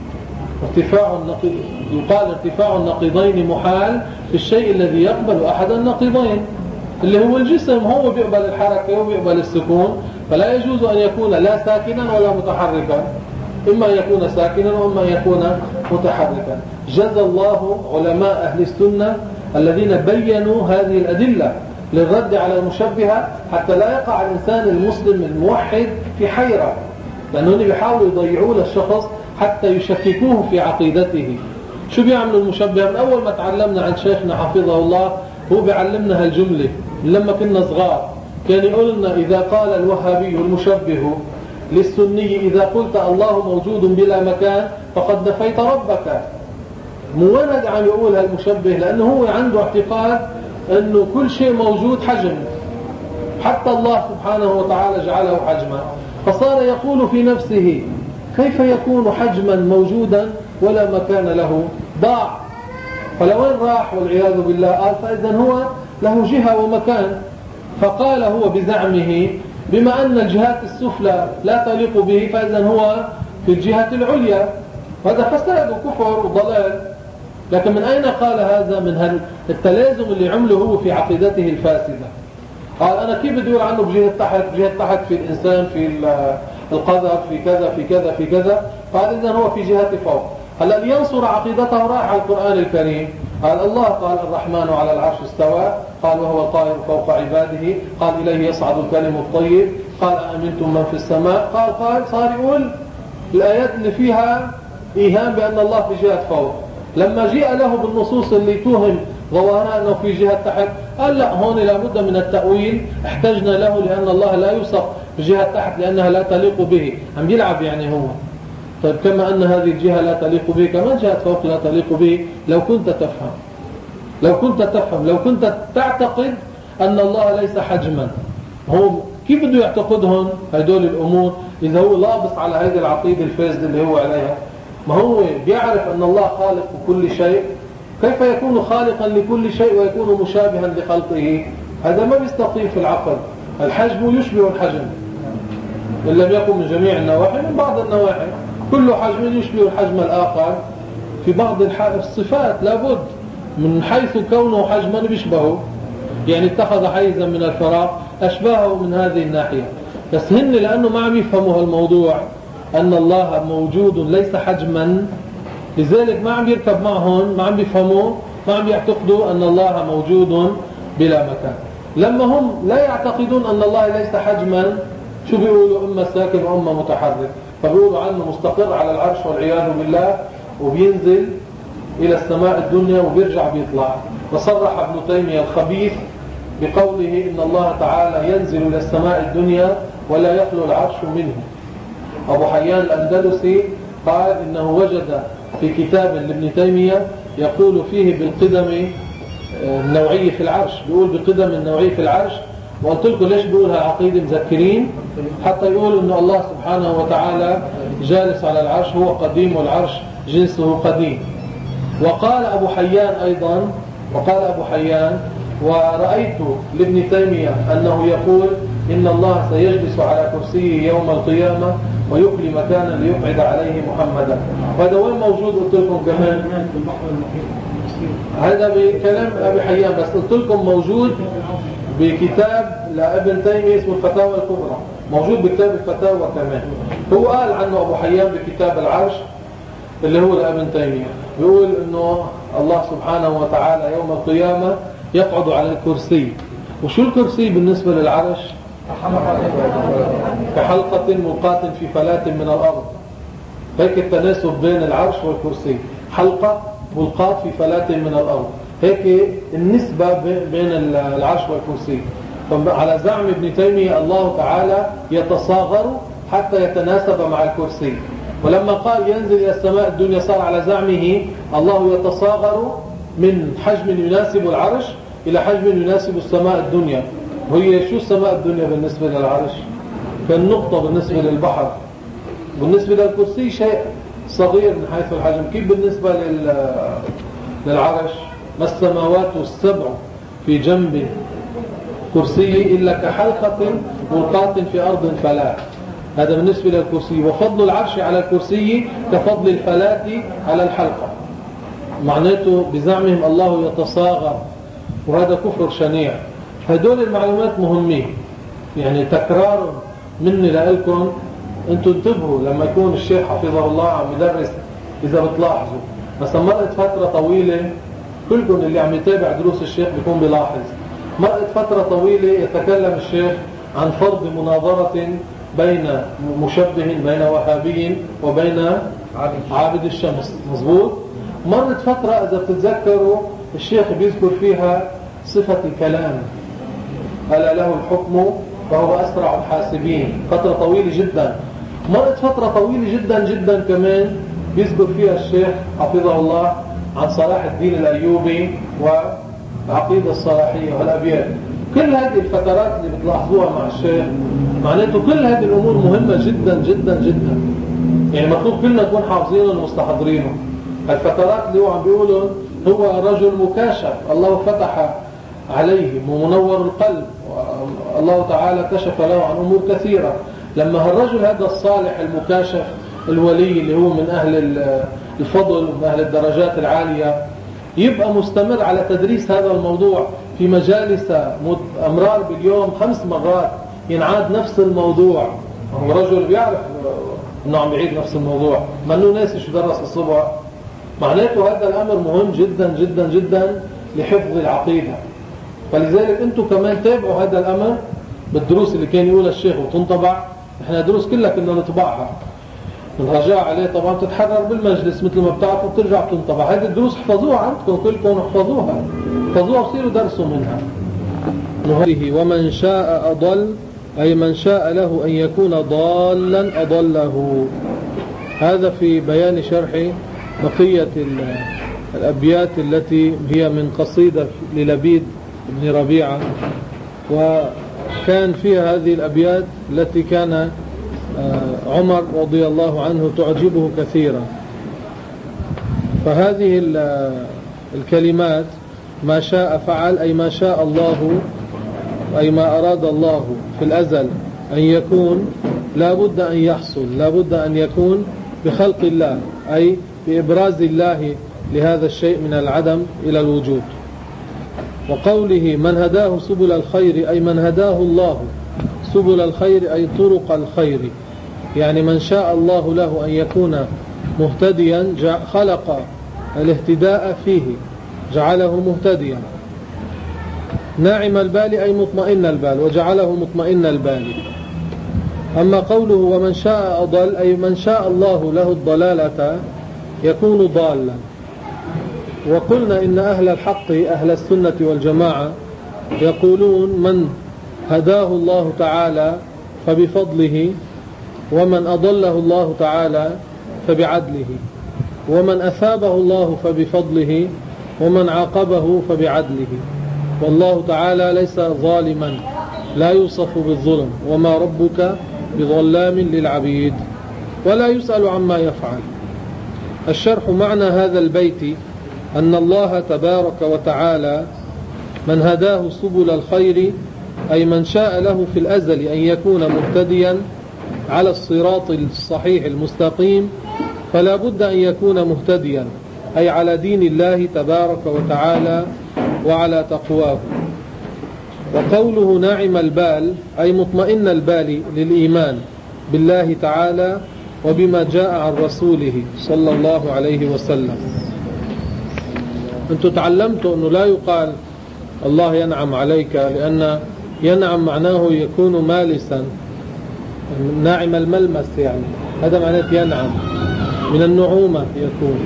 ارتفاع النقيض يقال ارتفاع النقيضين محال في الشيء الذي يقبل أحد النقيضين اللي هو الجسم. هو بيقبل الحركة وبيقبل السكون، فلا يجوز أن يكون لا ساكنا ولا متحركا، إما أن يكون ساكنا وإما أن يكون متحركا. جزى الله علماء أهل السنة الذين بينوا هذه الأدلة للرد على المشبهة حتى لا يقع الإنسان المسلم الموحد في حيرة، لأنهم بيحاولوا يضيعوا للشخص حتى يشككوه في عقيدته. شو بيعملوا المشبهة؟ من أول ما تعلمنا عن شيخنا حفظه الله هو بيعلمنا هالجملة لما كنا صغار. كان يقول لنا إذا قال الوهابي المشبه للسني إذا قلت الله موجود بلا مكان فقد نفيت ربك. مولد عم يقول هالمشبه لأنه هو عنده اعتقاد أنه كل شيء موجود حجم، حتى الله سبحانه وتعالى جعله حجما، فصار يقول في نفسه كيف يكون حجما موجودا ولا مكان له؟ ضاع. فلوين راح والعياذ بالله؟ قال فإذا هو له جهة ومكان. فقال هو بزعمه بما أن الجهات السفلى لا تليق به فإذا هو في الجهة العليا. هذا فساد وكفر وضلال. لكن من أين قال هذا؟ من التلازم اللي عمله هو في عقيدته الفاسدة. قال أنا كيف بدي أقول عنه بجهة تحت؟ بجهة تحت في الإنسان، في القدر، في كذا في كذا في كذا. قال إذن هو في جهة فوق. هلا لينصر عقيدته راح على القرآن الكريم. قال الله قال الرحمن على العرش استوى، قال وهو القاهر فوق عباده، قال إليه يصعد الكلم الطيب، قال أأمنتم من في السماء، قال قال صار يقول الآيات اللي فيها إيهام بأن الله في جهة فوق. لما جاء له بالنصوص اللي توهم ظواهرها أنه في جهة تحت قال لا، هون لابد من التأويل، احتجنا له لأن الله لا يوصف بجهة تحت لأنها لا تليق به. عم يلعب يعني هو. طيب كما أن هذه الجهة لا تليق به كمان جهة فوق لا تليق به. لو كنت تفهم لو كنت تفهم لو كنت تعتقد أن الله ليس حجما، هم كيف بده يعتقدهم هدول الأمور إذا هو لابس على هذه العقيدة الفاسدة اللي هو عليها؟ ما هو بيعرف أن الله خالق كل شيء، كيف يكون خالقا لكل شيء ويكون مشابها لخلقه؟ هذا ما بيستقيم في العقل. الحجم يشبه الحجم إن لم يكن من جميع النواحي، من بعض النواحي. كل حجم يشبه الحجم الآخر في بعض الصفات لابد، من حيث كونه حجما بيشبهه، يعني اتخذ حيزا من الفراغ أشباهه من هذه الناحية. بس هن لأنه ما عم يفهموا هالموضوع أن الله موجود ليس حجما، لذلك ما عم يركب معهم، ما عم بيفهموا، ما عم يعتقدوا أن الله موجود بلا مكان. لما هم لا يعتقدون أن الله ليس حجما، شو بيقولوا؟ إما ساكن وإما متحرك. فبيقولوا عنه مستقر على العرش والعياذ بالله، وبينزل إلى السماء الدنيا وبيرجع بيطلع. وصرح ابن تيمية الخبيث بقوله إن الله تعالى ينزل إلى السماء الدنيا ولا يخلو العرش منه. أبو حيان الأندلسي قال إنه وجد في كتاب لابن تيمية يقول فيه بالقدم النوعية في العرش، بيقول بقدم النوعية في العرش. وقلت لكم ليش بيقولها عقيدة مذكرين؟ حتى يقول إن الله سبحانه وتعالى جالس على العرش، هو قديم والعرش جنسه قديم. وقال أبو حيان أيضا وقال أبو حيان ورأيت لابن تيمية أنه يقول إن الله سيجلس على كرسيه يوم القيامة ويخلي مكانا ليقعد عليه محمدا. وهذا وين موجود؟ قلت لكم كمان هذا بكلام أبي حيان، بس قلت لكم موجود بكتاب لابن تيمية اسمه الفتاوى الكبرى، موجود بكتاب الفتاوى كمان. هو قال عنه أبو حيان بكتاب العرش اللي هو لابن تيمية، بيقول إنه الله سبحانه وتعالى يوم القيامة يقعد على الكرسي. وشو الكرسي بالنسبة للعرش؟ كحلقة ملقاة في فلاة من الأرض. هيك التناسب بين العرش والكرسي، حلقة ملقاة في فلاة من الأرض، هيك النسبة بين العرش والكرسي. على زعم ابن تيمية الله تعالى يتصاغر حتى يتناسب مع الكرسي. ولما قال ينزل إلى السماء الدنيا صار على زعمه الله يتصاغر من حجم يناسب العرش إلى حجم يناسب السماء الدنيا. وهي شو السماء الدنيا بالنسبة للعرش؟ كالنقطة بالنسبة للبحر. بالنسبة للكرسي شيء صغير من حيث الحجم. كيف بالنسبة للعرش؟ ما السماوات السبع في جنب كرسي إلا كحلقة ملقاة في أرض فلاة. هذا بالنسبة للكرسي. وفضل العرش على الكرسي كفضل الفلاة على الحلقة. معناته بزعمهم الله يتصاغر، وهذا كفر شنيع. هدول المعلومات مهمين، يعني تكرار مني لكم. انتوا انتبهوا لما يكون الشيخ حفظه الله عم يدرس، اذا بتلاحظوا مثلا مرت فترة طويلة، كلكم اللي عم يتابع دروس الشيخ بيكون بيلاحظ، مرت فترة طويلة يتكلم الشيخ عن فرض مناظرة بين مشبه بين وهابي وبين عابد الشمس، مظبوط؟ مرت فترة إذا بتتذكروا الشيخ بيذكر فيها صفة الكلام، ألا له الحكم وهو أسرع الحاسبين، فترة طويلة جدا. مرت فترة طويلة جدا جدا كمان بيذكر فيها الشيخ حفظه الله عن صلاح الدين الأيوبي والعقيدة الصلاحية والأبيات. كل هذه الفترات اللي بتلاحظوها مع الشيخ معناته كل هذه الأمور مهمة جدا جدا جدا، يعني مطلوب كلنا نكون حافظينهم ومستحضرينهم. الفترات اللي هو عم بيقولون هو رجل مكاشف، الله فتح عليه ومنور القلب، الله تعالى كشف له عن أمور كثيرة. لما هالرجل هذا الصالح المكاشف الولي اللي هو من أهل الفضل ومن أهل الدرجات العالية يبقى مستمر على تدريس هذا الموضوع في مجالس أمرار باليوم خمس مرات ينعاد نفس الموضوع، هو رجل بيعرف أنه عم يعيد نفس الموضوع، ما أنه ناسي شو درس الصبح. معناته هذا الأمر مهم جدا جدا جدا لحفظ العقيدة. فلذلك أنتم كمان تابعوا هذا الأمر بالدروس اللي كان يقولها الشيخ وتنطبع. احنا دروس كلها كنا نطبعها نرجع عليه، طبعا تتحرر بالمجلس مثل ما بتعرفوا بترجع تنطبع. هذه الدروس احفظوها عندكم كلكم، احفظوها احفظوها وصيروا درسوا منها. ومن شاء أضل أي من شاء له أن يكون ضالا أضله. هذا في بيان شرح بقية الأبيات التي هي من قصيدة للبيد بن ربيعة، وكان فيها هذه الأبيات التي كان عمر رضي الله عنه تعجبه كثيرا. فهذه الكلمات ما شاء فعل أي ما شاء الله أي ما أراد الله في الأزل أن يكون لا بد أن يحصل، لا بد أن يكون بخلق الله أي بإبراز الله لهذا الشيء من العدم إلى الوجود. وقوله من هداه سبل الخير أي من هداه الله سبل الخير أي طرق الخير، يعني من شاء الله له أن يكون مهتديا خلق الاهتداء فيه جعله مهتديا. ناعم البال أي مطمئن البال وجعله مطمئن البال. أما قوله ومن شاء أضل أي من شاء الله له الضلالة يكون ضالا. وقلنا إن أهل الحق أهل السنة والجماعة يقولون من هداه الله تعالى فبفضله، ومن أضله الله تعالى فبعدله، ومن أثابه الله فبفضله، ومن عاقبه فبعدله. والله تعالى ليس ظالما، لا يوصف بالظلم، وما ربك بظلام للعبيد، ولا يسأل عما يفعل. الشرح: معنى هذا البيت أن الله تبارك وتعالى من هداه سبل الخير، أي من شاء له في الأزل أن يكون مهتديا على الصراط الصحيح المستقيم، فلا بد أن يكون مهتديا، أي على دين الله تبارك وتعالى وعلى تقواه. وقوله ناعم البال أي مطمئن البال للإيمان بالله تعالى وبما جاء عن رسوله صلى الله عليه وسلم. أنتم تعلمتوا أنه لا يقال الله ينعم عليك، لأن ينعم معناه يكون مالسا، ناعم الملمس، يعني هذا معناه ينعم، من النعومة يكون،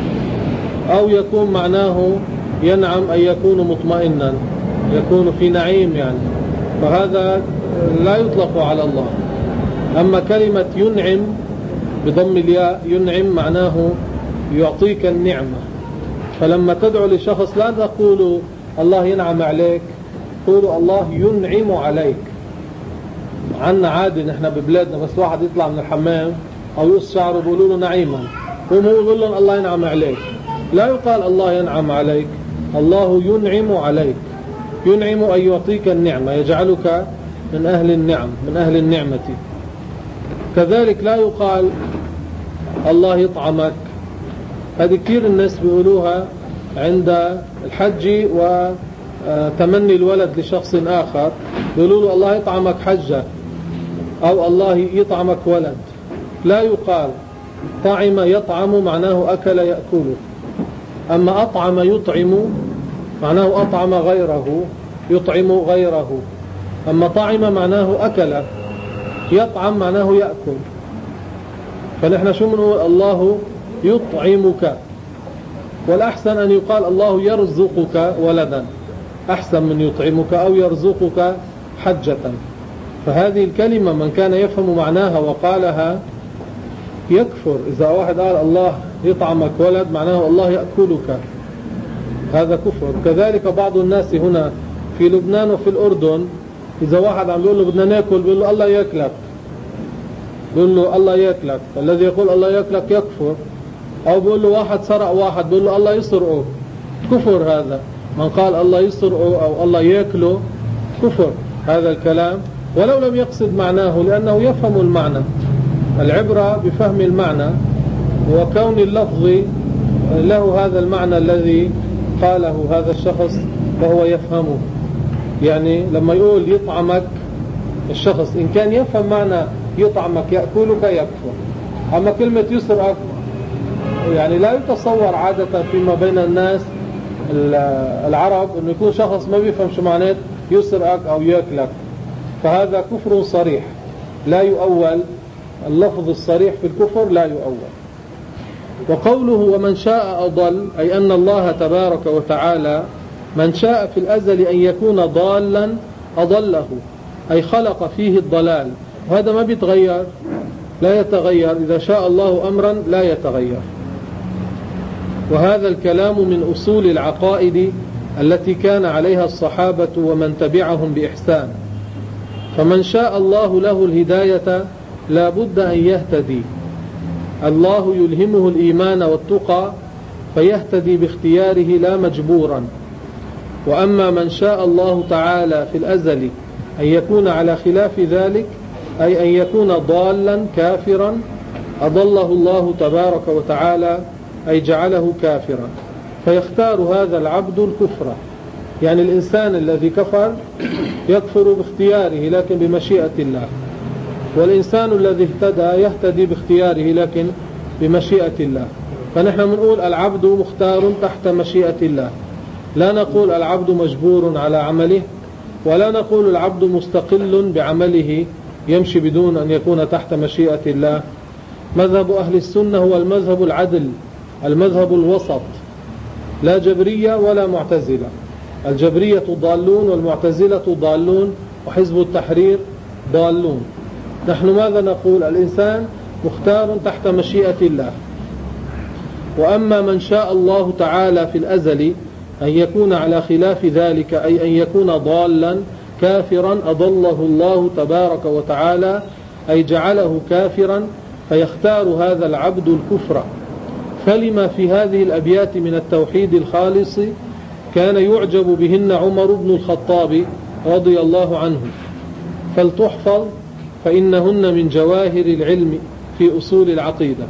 أو يكون معناه ينعم أن يكون مطمئنا، يكون في نعيم يعني، فهذا لا يطلق على الله. أما كلمة ينعم بضم الياء، ينعم معناه يعطيك النعمة. فلما تدعو لشخص لا تقول الله ينعم عليك، قولوا الله ينعم عليك. عنا عادي نحن ببلادنا بس واحد يطلع من الحمام أو يقص شعره بيقولوا له نعيما، هم هو يقول لهم الله ينعم عليك. لا يقال الله ينعم عليك، الله ينعم عليك. ينعم أن يعطيك النعمة، يجعلك من أهل النعم، من أهل النعمة. كذلك لا يقال الله يطعمك، هذه كثير الناس بيقولوها عند الحج وتمني الولد لشخص آخر، بيقولوا له الله يطعمك حجة، أو الله يطعمك ولد. لا يقال. طعم يطعم معناه أكل يأكله، أما أطعم يطعم معناه أطعم غيره، يطعم غيره. أما طعم معناه أكل، يطعم معناه يأكل. فنحن شو منقول؟ الله يطعمك. والأحسن أن يقال الله يرزقك ولدا، أحسن من يطعمك أو يرزقك حجة. فهذه الكلمة من كان يفهم معناها وقالها يكفر. إذا واحد قال الله يطعمك ولد معناه الله يأكلك، هذا كفر. كذلك بعض الناس هنا في لبنان وفي الأردن، إذا واحد عم يقول له بدنا ناكل بيقول له الله يأكلك، بيقول له الله يأكلك. الذي يقول الله يأكلك يكفر. أو بيقول له واحد سرق واحد بيقول له الله يسرقه، كفر هذا. من قال الله يسرقه أو الله يأكله كفر هذا الكلام، ولو لم يقصد معناه، لأنه يفهم المعنى. العبرة بفهم المعنى، وكون اللفظ له هذا المعنى الذي قاله هذا الشخص وهو يفهمه. يعني لما يقول يطعمك الشخص، إن كان يفهم معنى يطعمك يأكلك يكفر. أما كلمة يسرقك يعني لا يتصور عادة فيما بين الناس العرب أنه يكون شخص ما بيفهم شو معناه يسرقك أو يأكلك، فهذا كفر صريح لا يؤول. اللفظ الصريح في الكفر لا يؤول. وقوله ومن شاء أضل، أي أن الله تبارك وتعالى من شاء في الأزل أن يكون ضالا أضله، أي خلق فيه الضلال، وهذا ما بيتغير، لا يتغير. إذا شاء الله أمرا لا يتغير. وهذا الكلام من أصول العقائد التي كان عليها الصحابة ومن تبعهم بإحسان. فمن شاء الله له الهداية لا بد أن يهتدي، الله يلهمه الإيمان والتقى فيهتدي باختياره لا مجبورا. وأما من شاء الله تعالى في الأزل أن يكون على خلاف ذلك، أي أن يكون ضالا كافرا، أضله الله تبارك وتعالى، أي جعله كافرا، فيختار هذا العبد الكفر. يعني الإنسان الذي كفر يكفر باختياره لكن بمشيئة الله، والإنسان الذي اهتدى يهتدي باختياره لكن بمشيئة الله. فنحن نقول العبد مختار تحت مشيئة الله، لا نقول العبد مجبور على عمله، ولا نقول العبد مستقل بعمله يمشي بدون أن يكون تحت مشيئة الله. مذهب أهل السنة هو المذهب العدل، المذهب الوسط، لا جبرية ولا معتزلة. الجبرية ضالون والمعتزلة ضالون وحزب التحرير ضالون. نحن ماذا نقول؟ الإنسان مختار تحت مشيئة الله، وأما من شاء الله تعالى في الأزل أن يكون على خلاف ذلك، أي أن يكون ضالا كافرا أضله الله تبارك وتعالى، أي جعله كافرا، فيختار هذا العبد الكفر. فلما في هذه الأبيات من التوحيد الخالص كان يعجب بهن عمر بن الخطاب رضي الله عنه، فلتحفظ فإنهن من جواهر العلم في أصول العقيدة.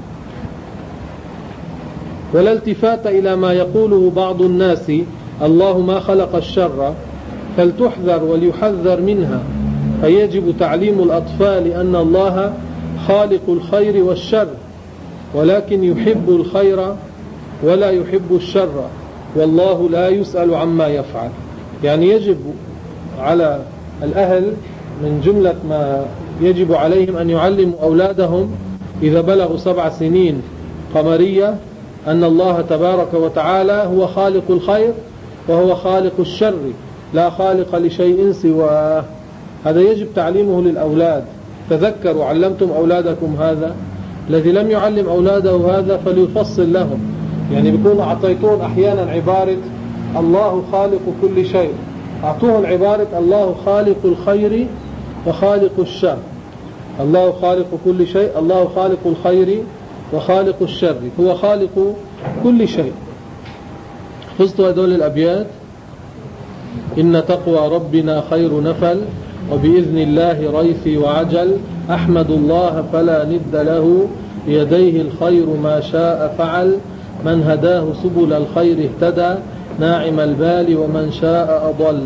ولا التفات إلى ما يقوله بعض الناس الله ما خلق الشر، فلتحذر وليحذر منها، فيجب تعليم الأطفال أن الله خالق الخير والشر، ولكن يحب الخير ولا يحب الشر، والله لا يسأل عما يفعل. يعني يجب على الأهل من جملة ما يجب عليهم أن يعلموا أولادهم إذا بلغوا سبع سنين قمرية أن الله تبارك وتعالى هو خالق الخير وهو خالق الشر، لا خالق لشيء سواه. هذا يجب تعليمه للأولاد. تذكروا علمتم أولادكم هذا. الذي لم يعلم أولاده هذا فليفصل لهم. يعني بيكون أعطيتون أحيانا عبارة الله خالق كل شيء، أعطوهم عبارة الله خالق الخير وخالق الشر. الله خالق كل شيء، الله خالق الخير وخالق الشر، هو خالق كل شيء. حفظتوا هذول الأبيات؟ إن تقوى ربنا خير نفل، وبإذن الله ريثي وعجل، أحمد الله فلا ند له، بيديه الخير ما شاء فعل، من هداه سبل الخير اهتدى، ناعم البال ومن شاء أضل.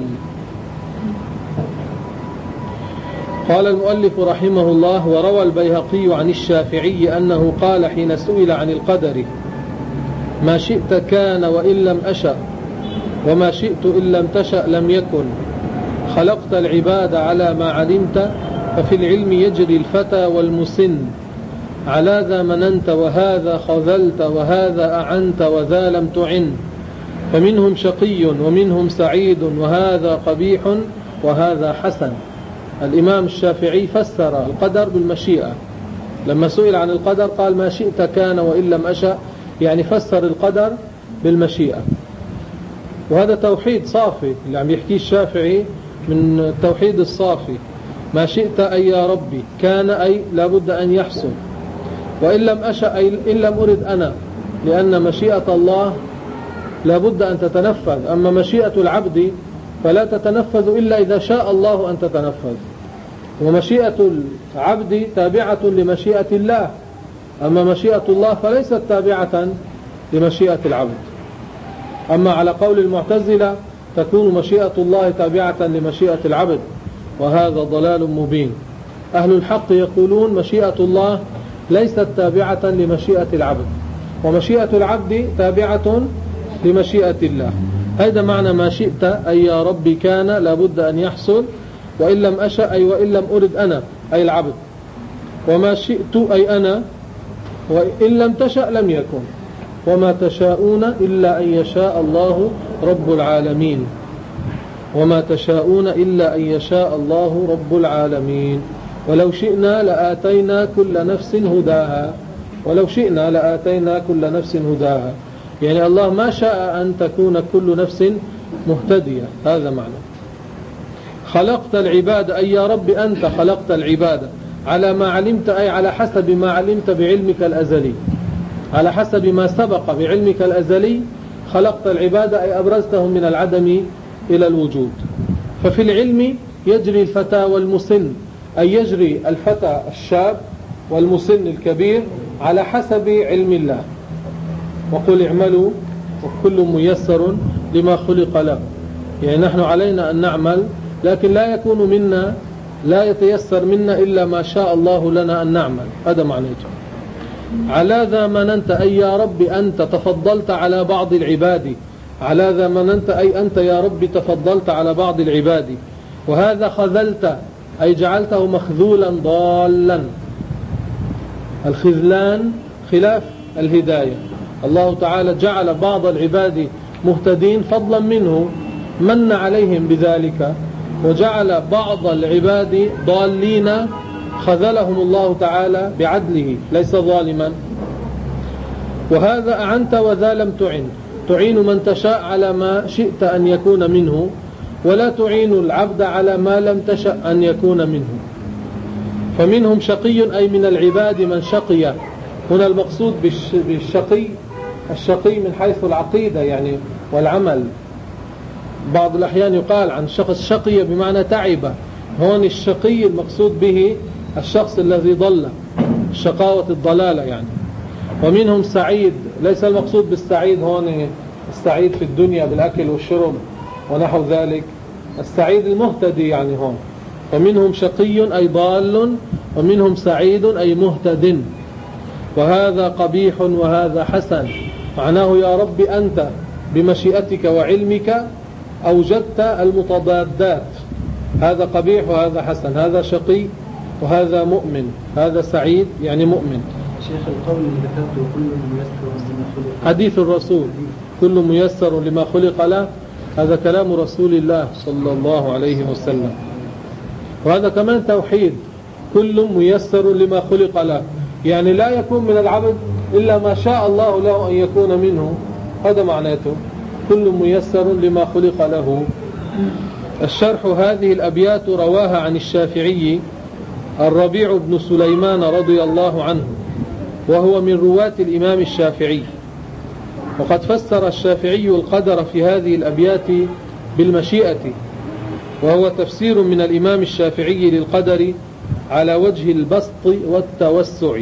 قال المؤلف رحمه الله: وروى البيهقي عن الشافعي أنه قال حين سئل عن القدر: ما شئت كان وإن لم أشأ، وما شئت إن لم تشأ لم يكن، خلقت العباد على ما علمت، ففي العلم يجري الفتى والمسن، على ذا مننت وهذا خذلت، وهذا أعنت وذا لم تعن، فمنهم شقي ومنهم سعيد، وهذا قبيح وهذا حسن. الإمام الشافعي فسر القدر بالمشيئة. لما سئل عن القدر قال: ما شئت كان وإن لم أشأ، يعني فسر القدر بالمشيئة. وهذا توحيد صافي اللي عم يحكيه الشافعي، من التوحيد الصافي. ما شئت أي يا ربي، كان أي لابد أن يحصل، وإن لم أشأ أي إن لم أرد أنا، لأن مشيئة الله لابد أن تتنفذ. أما مشيئة العبد فلا تتنفذ إلا إذا شاء الله أن تتنفذ، ومشيئة العبد تابعة لمشيئة الله، أما مشيئة الله فليست تابعة لمشيئة العبد. أما على قول المعتزلة تكون مشيئة الله تابعة لمشيئة العبد، وهذا ضلال مبين. أهل الحق يقولون مشيئة الله ليست تابعة لمشيئة العبد، ومشيئة العبد تابعة لمشيئة الله. هذا معنى ما شئت أي يا ربي كان لابد أن يحصل، وإن لم أشأ أي وإن لم أرد أنا أي العبد، وما شئت أي أنا، وإن لم تشأ لم يكن، وما تشاءون إلا أن يشاء الله رب العالمين، وما تشاءون إلا أن يشاء الله رب العالمين. ولو شئنا لآتينا كل نفس هداها، ولو شئنا لآتينا كل نفس هداها، يعني الله ما شاء أن تكون كل نفس مهتدية. هذا معنى. خلقت العباد أي يا رب أنت خلقت العباد على ما علمت، أي على حسب ما علمت بعلمك الأزلي، على حسب ما سبق بعلمك الأزلي خلقت العباد، أي أبرزتهم من العدم إلى الوجود. ففي العلم يجري الفتى والمسن، أي يجري الفتى الشاب والمسن الكبير على حسب علم الله. وقل اعملوا وكل ميسر لما خلق له، يعني نحن علينا أن نعمل، لكن لا يكون منا لا يتيسر منا إلا ما شاء الله لنا أن نعمل. هذا معناته. على ذا مننت أي يا رب أنت تفضلت على بعض العباد، على ذا مننت أي أنت يا رب تفضلت على بعض العباد، وهذا خذلت أي جعلته مخذولا ضالا. الخذلان خلاف الهداية. الله تعالى جعل بعض العباد مهتدين فضلا منه، من عليهم بذلك وجعل بعض العباد ضالين خذلهم الله تعالى بعدله ليس ظالما. وهذا أعنت وذا لم تعن، تعين من تشاء على ما شئت أن يكون منه، ولا تعين العبد على ما لم تشأ أن يكون منه. فمنهم شقي أي من العباد من شقي. هنا المقصود بالشقي الشقي من حيث العقيدة يعني والعمل. بعض الأحيان يقال عن شخص شقي بمعنى تعب، هون الشقي المقصود به الشخص الذي ضل، شقاوة الضلالة يعني. ومنهم سعيد، ليس المقصود بالسعيد هون السعيد في الدنيا بالأكل والشرب ونحو ذلك، السعيد المهتدي يعني هون. ومنهم شقي أي ضال، ومنهم سعيد أي مهتد. وهذا قبيح وهذا حسن، معناه يا رب أنت بمشيئتك وعلمك أوجدت المتضادات، هذا قبيح وهذا حسن، هذا شقي وهذا مؤمن، هذا سعيد يعني مؤمن. شيخ القول اللي ذكرته كل ميسر لما خلق، حديث الرسول كل ميسر لما خلق له، هذا كلام رسول الله صلى الله عليه وسلم. وهذا كمان توحيد، كل ميسر لما خلق له، يعني لا يكون من العبد إلا ما شاء الله له أن يكون منه، هذا معناته كل ميسر لما خلق له. الشرح هذه الأبيات رواها عن الشافعي الربيع بن سليمان رضي الله عنه، وهو من رواة الإمام الشافعي. وقد فسر الشافعي القدر في هذه الأبيات بالمشيئة، وهو تفسير من الإمام الشافعي للقدر على وجه البسط والتوسع.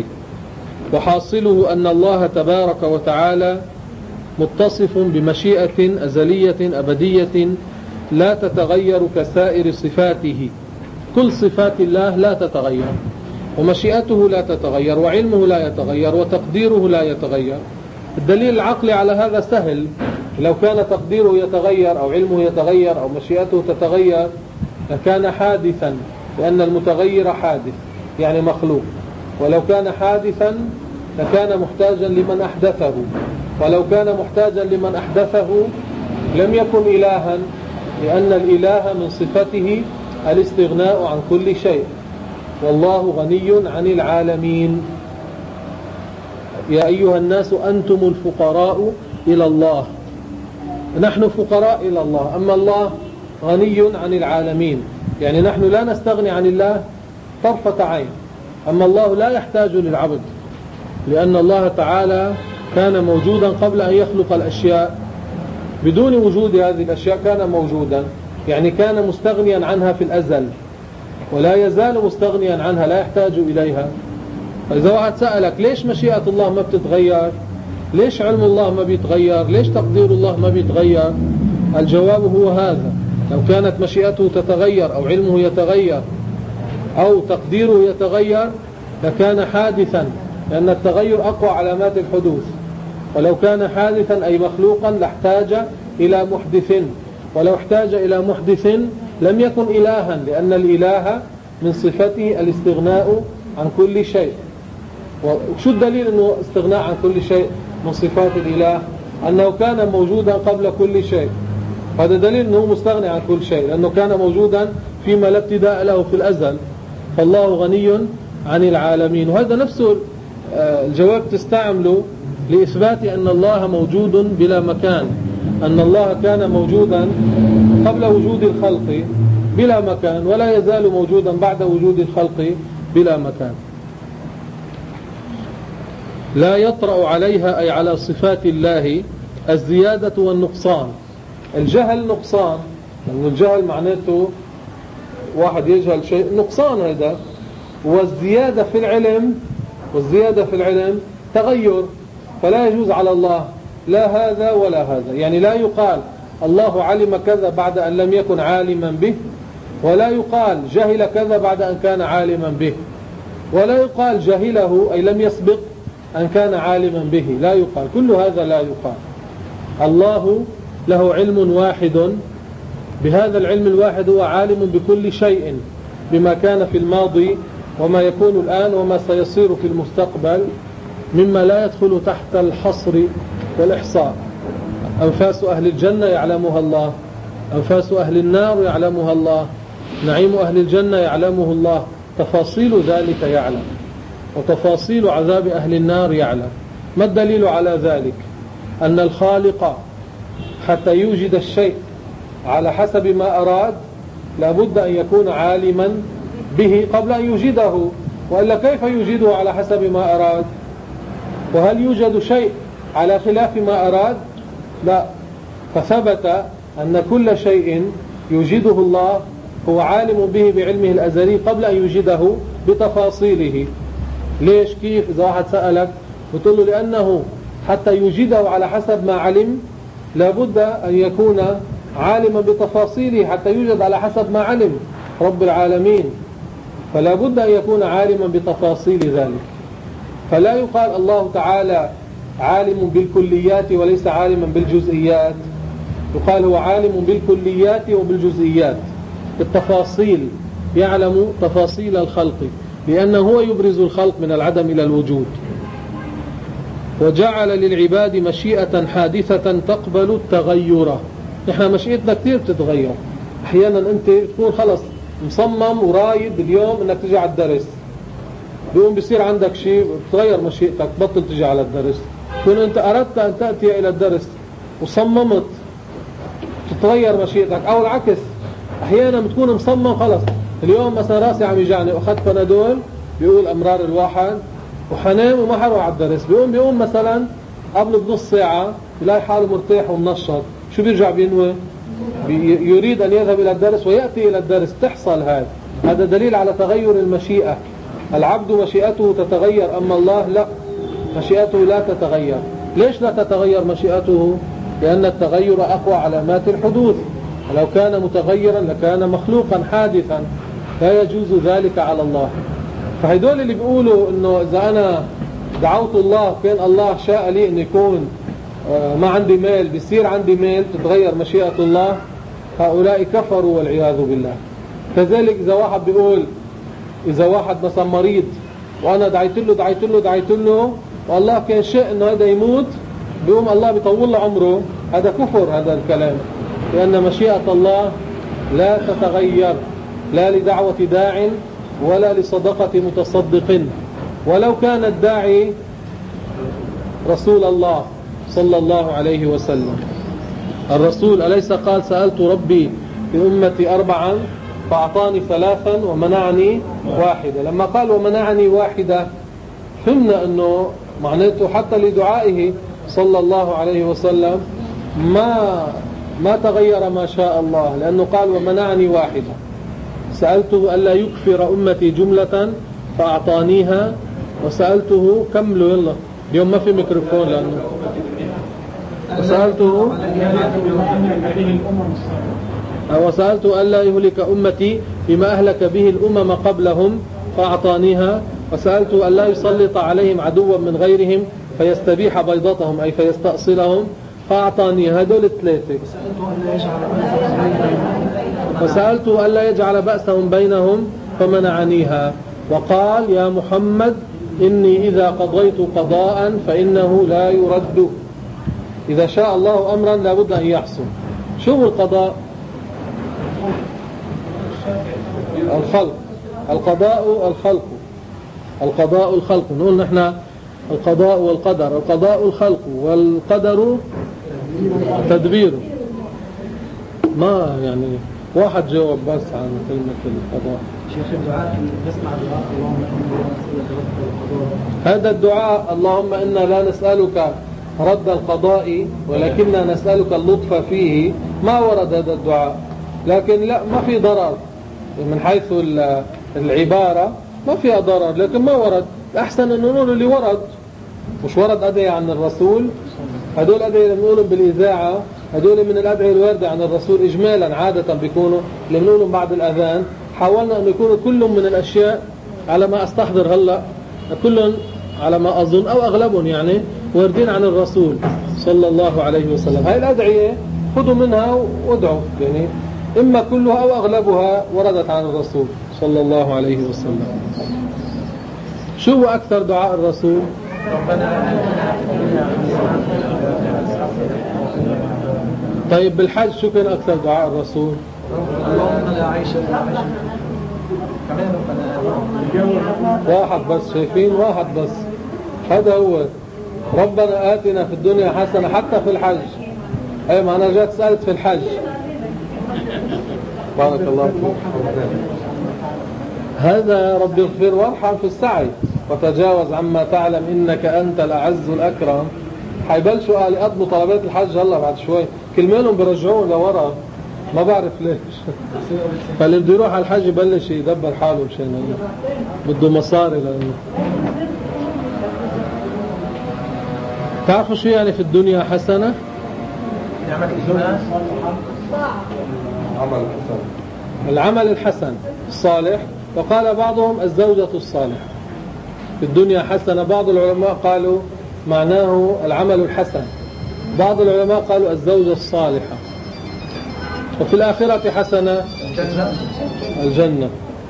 وحاصله أن الله تبارك وتعالى متصف بمشيئة أزلية أبدية لا تتغير كسائر صفاته. كل صفات الله لا تتغير، ومشيئته لا تتغير، وعلمه لا يتغير، وتقديره لا يتغير. الدليل العقلي على هذا سهل، لو كان تقديره يتغير أو علمه يتغير أو مشيئته تتغير لكان حادثا، لأن المتغير حادث يعني مخلوق. ولو كان حادثا لكان محتاجا لمن أحدثه، ولو كان محتاجا لمن أحدثه لم يكن إلها، لأن الإله من صفته الاستغناء عن كل شيء، والله غني عن العالمين. يا أيها الناس أنتم الفقراء إلى الله، نحن فقراء إلى الله، أما الله غني عن العالمين، يعني نحن لا نستغني عن الله طرفة عين. أما الله لا يحتاج للعبد، لأن الله تعالى كان موجودا قبل أن يخلق الأشياء، بدون وجود هذه الأشياء كان موجودا، يعني كان مستغنيا عنها في الأزل، ولا يزال مستغنيا عنها لا يحتاج إليها. فإذا واحد سألك ليش مشيئة الله ما بتتغير، ليش علم الله ما بيتغير، ليش تقدير الله ما بيتغير، الجواب هو هذا: لو كانت مشيئته تتغير أو علمه يتغير أو تقديره يتغير لكان حادثا، لأن التغير أقوى علامات الحدوث. ولو كان حادثا أي مخلوقا لاحتاج إلى محدث، ولو احتاج إلى محدث لم يكن إلها، لأن الإله من صفته الاستغناء عن كل شيء. وشو الدليل أنه استغناء عن كل شيء من صفات الإله؟ أنه كان موجودا قبل كل شيء، هذا دليل أنه مستغني عن كل شيء، لأنه كان موجودا فيما لا ابتداء له في الأزل. فالله غني عن العالمين. وهذا نفسه الجواب تستعمله لإثبات أن الله موجود بلا مكان، أن الله كان موجودا قبل وجود الخلق بلا مكان، ولا يزال موجودا بعد وجود الخلق بلا مكان. لا يطرأ عليها أي على صفات الله الزيادة والنقصان. الجهل نقصان، لأن الجهل معناته واحد يجهل شيء نقصان هذا، والزيادة في العلم والزيادة في العلم تغير، فلا يجوز على الله لا هذا ولا هذا. يعني لا يقال الله علم كذا بعد أن لم يكن عالما به، ولا يقال جهل كذا بعد أن كان عالما به، ولا يقال جهله أي لم يسبق أن كان عالما به، لا يقال، كل هذا لا يقال. الله له علم واحد، بهذا العلم الواحد هو عالم بكل شيء، بما كان في الماضي وما يكون الآن وما سيصير في المستقبل، مما لا يدخل تحت الحصر والإحصاء. أنفاس أهل الجنة يعلمها الله، أنفاس أهل النار يعلمها الله، نعيم أهل الجنة يعلمه الله، تفاصيل ذلك يعلم، وتفاصيل عذاب أهل النار يعلم. ما الدليل على ذلك؟ أن الخالق حتى يوجد الشيء على حسب ما أراد لابد أن يكون عالما به قبل أن يوجده، وإلا كيف يوجده على حسب ما أراد؟ وهل يوجد شيء على خلاف ما أراد؟ لا. فثبت أن كل شيء يوجده الله هو عالم به بعلمه الأزلي قبل أن يوجده بتفاصيله. ليش؟ كيف؟ إذا واحد سألك بتقول له لأنه حتى يوجده على حسب ما علم لابد أن يكون عالما بتفاصيله حتى يوجد على حسب ما علم رب العالمين، فلا بد أن يكون عالما بتفاصيل ذلك. فلا يقال الله تعالى عالم بالكليات وليس عالما بالجزئيات، يقال هو عالم بالكليات وبالجزئيات، بالتفاصيل، يعلم تفاصيل الخلق لأنه هو يبرز الخلق من العدم إلى الوجود. وجعل للعباد مشيئة حادثة تقبل التغير. نحن مشيئتنا كثير بتتغير، أحيانا أنت تكون خلص مصمم ورايد اليوم أنك تجي على الدرس، بيقوم بيصير عندك شيء بتغير مشيئتك، بطل تجي على الدرس. كون أنت أردت أن تأتي إلى الدرس وصممت تتغير مشيئتك، أو العكس أحيانا بتكون مصمم خلص اليوم مثلا راسي عم يجعني وأخذت بنادول بيقول أمرار الواحد وحنام وما حروح على الدرس، بيقوم بيقوم مثلا قبل بنص ساعة يلاقي حاله مرتاح ومنشط، شو بيرجع بينوي؟ يريد أن يذهب إلى الدرس ويأتي إلى الدرس. تحصل هذا هذا دليل على تغير المشيئة. العبد مشيئته تتغير، أما الله لا، مشيئته لا تتغير. ليش لا تتغير مشيئته؟ لأن التغير أقوى علامات الحدوث، ولو كان متغيرا لكان مخلوقا حادثا، لا يجوز ذلك على الله. فهيدول اللي بيقولوا إنه إذا أنا دعوت الله كان الله شاء لي أن يكون ما عندي مال بيصير عندي مال، تتغير مشيئة الله، هؤلاء كفروا والعياذ بالله. كذلك إذا واحد بيقول إذا واحد مثلا مريض وأنا دعيت له دعيت له دعيت له والله كان شاء إنه هذا يموت، بيقوم الله بيطول له عمره، هذا كفر هذا الكلام، لأن مشيئة الله لا تتغير، لا لدعوة داع ولا لصدقة متصدق. ولو كان الداعي رسول الله صلى الله عليه وسلم، الرسول أليس قال سألت ربي بأمتي أربعا فأعطاني ثلاثا ومنعني واحدة؟ لما قال ومنعني واحدة فهمنا أنه معناته حتى لدعائه صلى الله عليه وسلم ما ما تغير ما شاء الله، لأنه قال ومنعني واحدة. سألته ألا يكفر أمتي جملة فأعطانيها، وسألته كملوا يلا اليوم ما في ميكروفون لأنه وسألته وسألته ألا يهلك أمتي بما أهلك به الأمم قبلهم فأعطانيها، وسألته ألا يسلط عليهم عدوا من غيرهم فيستبيح بيضتهم أي فيستأصلهم فأعطانيها. هدول الثلاثة. وسألته ألا يجعل بأسهم بينهم فمنعنيها، وقال يا محمد إني إذا قضيت قضاء فإنه لا يرد، إذا شاء الله أمرا لابد أن يحصل. شو هو القضاء؟ الخلق. القضاء الخلق. القضاء الخلق. نقول نحن القضاء والقدر. القضاء الخلق والقدر تدبيره. ما يعني واحد جاوب بس عن كلمة القضاء. شيخ الدعاء نسمع دعاء اللهم هذا الدعاء اللهم إنا لا نسألك رد القضاء ولكننا نسألك اللطف فيه، ما ورد هذا الدعاء، لكن لا ما في ضرر من حيث العبارة، ما فيها ضرر، لكن ما ورد. الأحسن أن نقول اللي ورد، مش ورد أدعية عن الرسول. هدول أدعية اللي بنقولهم بالإذاعة هدول من الأدعية الواردة عن الرسول إجمالا، عادة بيكونوا اللي بنقولهم بعد الأذان. حاولنا أن يكونوا كلهم من الأشياء على ما أستحضر هلأ، كلهم على ما أظن أو أغلبهم يعني واردين عن الرسول صلى الله عليه وسلم. هاي الأدعية خذوا منها وادعوا، يعني إما كلها أو أغلبها وردت عن الرسول صلى الله عليه وسلم. شو هو أكثر دعاء الرسول؟ طيب بالحج شو كان أكثر دعاء الرسول؟ اللهم لا عيش إلا عيش كمان واحد بس، شايفين؟ واحد بس، هذا هو ربنا آتنا في الدنيا حسنة. حتى في الحج، أي ما أنا جات سألت في الحج. بارك الله فيك. هذا رب اغفر وارحم في السعي وتجاوز عما تعلم إنك أنت الأعز الأكرم. حيبلشوا قال يقضوا طلبات الحج هلا بعد شوي، كلمانهم برجعوه لورا، ما بعرف ليش. فاللي بده يروح على الحج يبلش يدبر حاله مشان بده مصاري. لأنه تعرفوا شو يعني في الدنيا حسنة؟ نعمة الإيمان، عمل حسن، العمل الحسن الصالح. وقال بعضهم الزوجة الصالحة. في الدنيا حسنة، بعض العلماء قالوا معناه العمل الحسن، بعض العلماء قالوا الزوجة الصالحة. وفي الآخرة حسنة الجنة.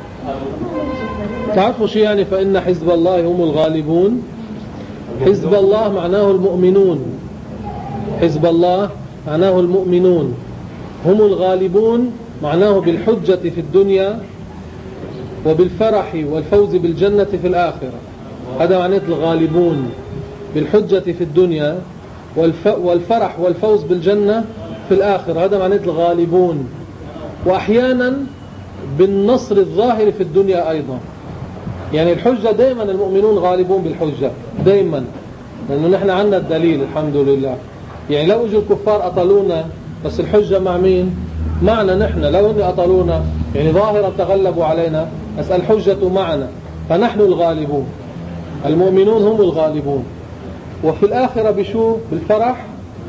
تعرفوا شو يعني فإن حزب الله هم الغالبون؟ حزب الله معناه المؤمنون، حزب الله معناه المؤمنون. هم الغالبون معناه بالحجة في الدنيا وبالفرح والفوز بالجنة في الآخرة. هذا معناه الغالبون، بالحجة في الدنيا والفرح والفوز بالجنة في الآخرة. هذا معناه الغالبون. وأحيانا بالنصر الظاهر في الدنيا أيضا. يعني الحجة دائما المؤمنون غالبون بالحجة دائما، لأنه نحن عنا الدليل الحمد لله. يعني لو اجوا الكفار أطلونا، بس الحجة مع مين؟ معنا نحن. لو اني أطلونا يعني ظاهرا تغلبوا علينا، بس الحجة معنا، فنحن الغالبون. المؤمنون هم الغالبون. وفي الآخرة بشو؟ بالفرح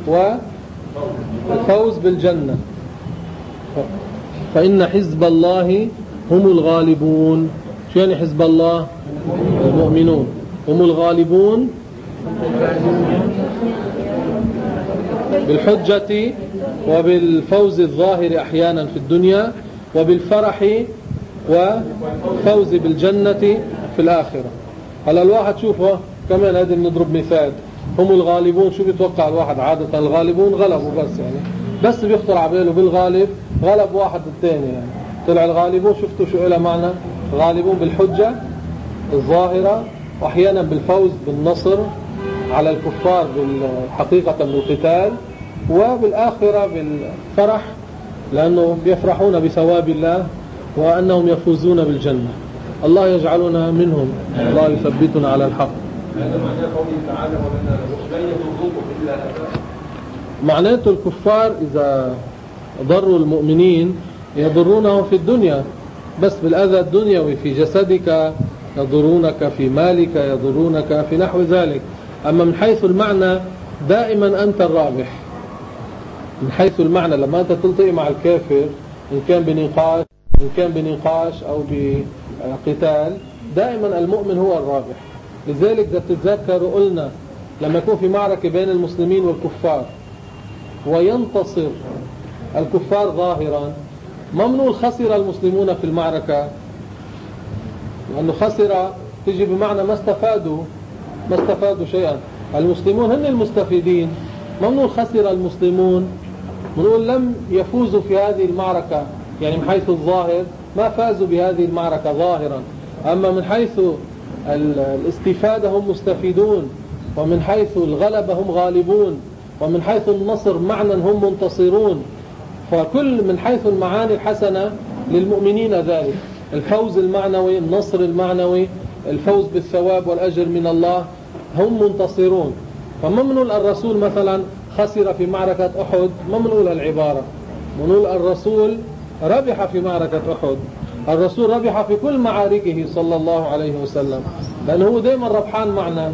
والفوز بالجنة. فإن حزب الله هم الغالبون. شو يعني حزب الله؟ المؤمنون هم الغالبون بالحجة وبالفوز الظاهر أحيانا في الدنيا، وبالفرح وفوز بالجنة في الآخرة. هلا الواحد شوفه كمان، هذه بنضرب مثال. هم الغالبون، شو بيتوقع الواحد عادة؟ الغالبون غلبوا بس، يعني بس بيخطر عباله بالغالب غلب واحد الثاني. يعني طلع الغالبون، شفتوا شو إلى معنى؟ غالبون بالحجة الظاهرة، وأحيانا بالفوز بالنصر على الكفار بالحقيقة بالقتال، وبالآخرة بالفرح لأنه يفرحون بثواب الله وأنهم يفوزون بالجنة. الله يجعلنا منهم، الله يثبتنا على الحق. هذا معناه قوله تعالى ولن يضروكم إلا أذى. معناته الكفار إذا ضروا المؤمنين يضرونهم في الدنيا بس بالأذى الدنيوي، في جسدك يضرونك، في مالك يضرونك، في نحو ذلك. أما من حيث المعنى دائما أنت الرابح. من حيث المعنى لما أنت تلتقي مع الكافر، إن كان بنقاش إن كان بنقاش أو بقتال، دائما المؤمن هو الرابح. لذلك إذا تتذكروا قلنا لما يكون في معركة بين المسلمين والكفار وينتصر الكفار ظاهرا، ممنوع خسر المسلمون في المعركة، لأنه خسر تجي بمعنى ما استفادوا ما استفادوا شيئا. المسلمون هن المستفيدين. ممنوع خسر المسلمون، منقول لم يفوزوا في هذه المعركة، يعني من حيث الظاهر ما فازوا بهذه المعركة ظاهرا. أما من حيث الاستفادة هم مستفيدون، ومن حيث الغلبة هم غالبون، ومن حيث النصر معنى هم منتصرون. فكل من حيث المعاني الحسنة للمؤمنين ذلك، الفوز المعنوي، النصر المعنوي، الفوز بالثواب والأجر من الله، هم منتصرون. فممنوع الرسول مثلا خسر في معركة أحد، ممنوع العبارة، منوع الرسول ربح في معركة أحد. الرسول ربح في كل معاركه صلى الله عليه وسلم، لأنه هو دائما ربحان معنا.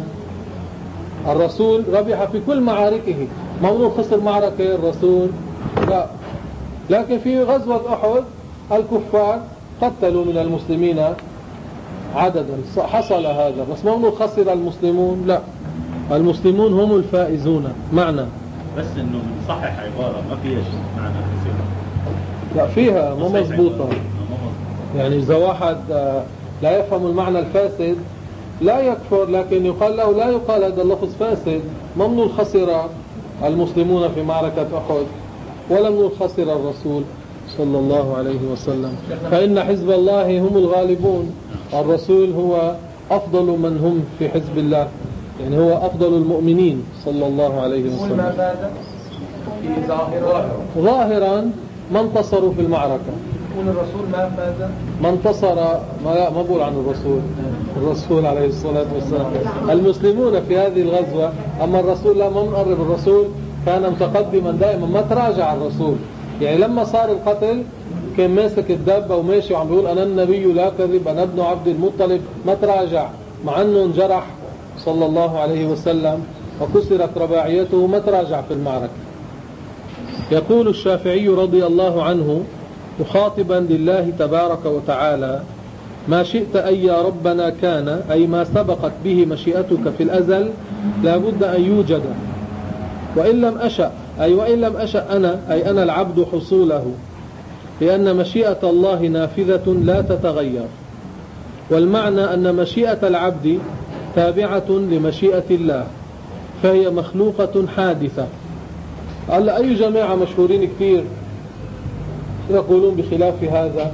الرسول ربح في كل معاركه، ممنوع خسر معركة الرسول لا. لكن في غزوة أحد الكفار قتلوا من المسلمين عددا، حصل هذا، بس ممنوع خسر المسلمون لا، المسلمون هم الفائزون معنا. بس انه بنصحح عبارة ما فيها شيء معنى كثير. لا فيها مو مضبوطة. يعني إذا واحد لا يفهم المعنى الفاسد لا يكفر، لكن يقال له لا يقال هذا اللفظ فاسد. ممنوع خسر المسلمون في معركة أحد، ولم نقل خسر الرسول صلى الله عليه وسلم، فإن حزب الله هم الغالبون، الرسول هو أفضل من هم في حزب الله، يعني هو أفضل المؤمنين صلى الله عليه وسلم. ما فاز في ظاهرا ظاهرا ما انتصروا في المعركة. يقول الرسول ما فاز ما انتصر، ما لا ما بقول عن الرسول، الرسول عليه الصلاة والسلام، المسلمون في هذه الغزوة، أما الرسول لا، ما نقرب الرسول كان متقدما دائما، ما تراجع الرسول، يعني لما صار القتل كان ماسك الدابة وماشي وعم بيقول أنا النبي لا كذب أنا ابن عبد المطلب، ما تراجع، مع أنه انجرح صلى الله عليه وسلم وكسرت رباعيته، ما تراجع في المعركة. يقول الشافعي رضي الله عنه مخاطبا لله تبارك وتعالى: ما شئت أي يا ربنا كان، أي ما سبقت به مشيئتك في الأزل لا بد أن يوجد، وإن لم أشأ، أي وإن لم أشأ أنا، أي أنا العبد حصوله، لأن مشيئة الله نافذة لا تتغير، والمعنى أن مشيئة العبد تابعة لمشيئة الله، فهي مخلوقة حادثة. هلا أي جماعة مشهورين كثير يقولون بخلاف هذا،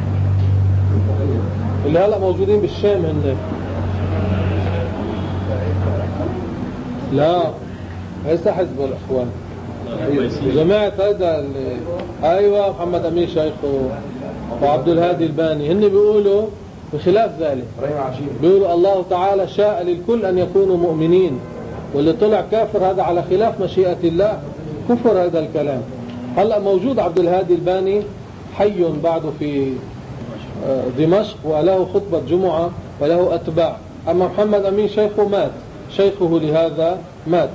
اللي هلأ موجودين بالشام هن، لا ليس حزب الأخوان، جماعة هذا أيوة محمد أمين شيخه وعبد الهادي الباني، هن بيقولوا بخلاف ذلك، بيقولوا الله تعالى شاء للكل أن يكونوا مؤمنين، واللي طلع كافر هذا على خلاف مشيئة الله، كفر هذا الكلام. هلأ موجود عبد الهادي الباني حي بعده في دمشق وله خطبة جمعة وله أتباع، أما محمد أمين شيخه مات، شيخه لهذا مات.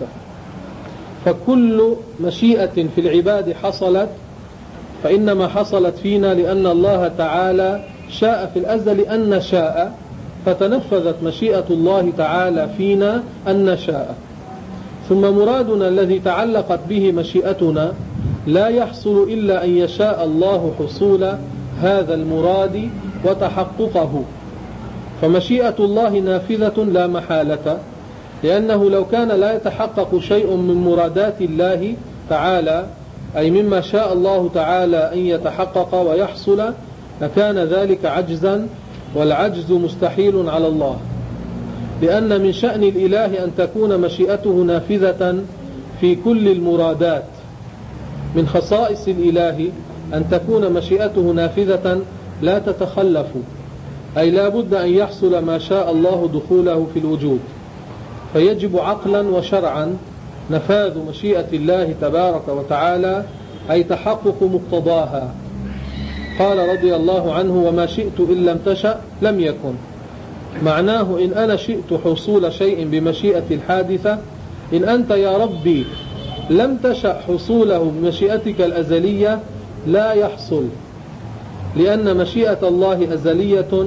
فكل مشيئة في العباد حصلت فإنما حصلت فينا لأن الله تعالى شاء في الأزل أن نشاء، فتنفذت مشيئة الله تعالى فينا أن نشاء. ثم مرادنا الذي تعلقت به مشيئتنا لا يحصل إلا أن يشاء الله حصول هذا المراد وتحققه، فمشيئة الله نافذة لا محالة، لأنه لو كان لا يتحقق شيء من مرادات الله تعالى، أي مما شاء الله تعالى أن يتحقق ويحصل، لكان ذلك عجزا، والعجز مستحيل على الله، لأن من شأن الإله أن تكون مشيئته نافذة في كل المرادات. من خصائص الإله أن تكون مشيئته نافذة لا تتخلف، أي لا بد أن يحصل ما شاء الله دخوله في الوجود، فيجب عقلا وشرعا نفاذ مشيئة الله تبارك وتعالى، أي تحقق مقتضاها. قال رضي الله عنه: وما شئت إن لم تشأ لم يكن. معناه إن أنا شئت حصول شيء بمشيئة الحادثة، إن أنت يا ربي لم تشأ حصوله بمشيئتك الأزلية لا يحصل، لأن مشيئة الله أزلية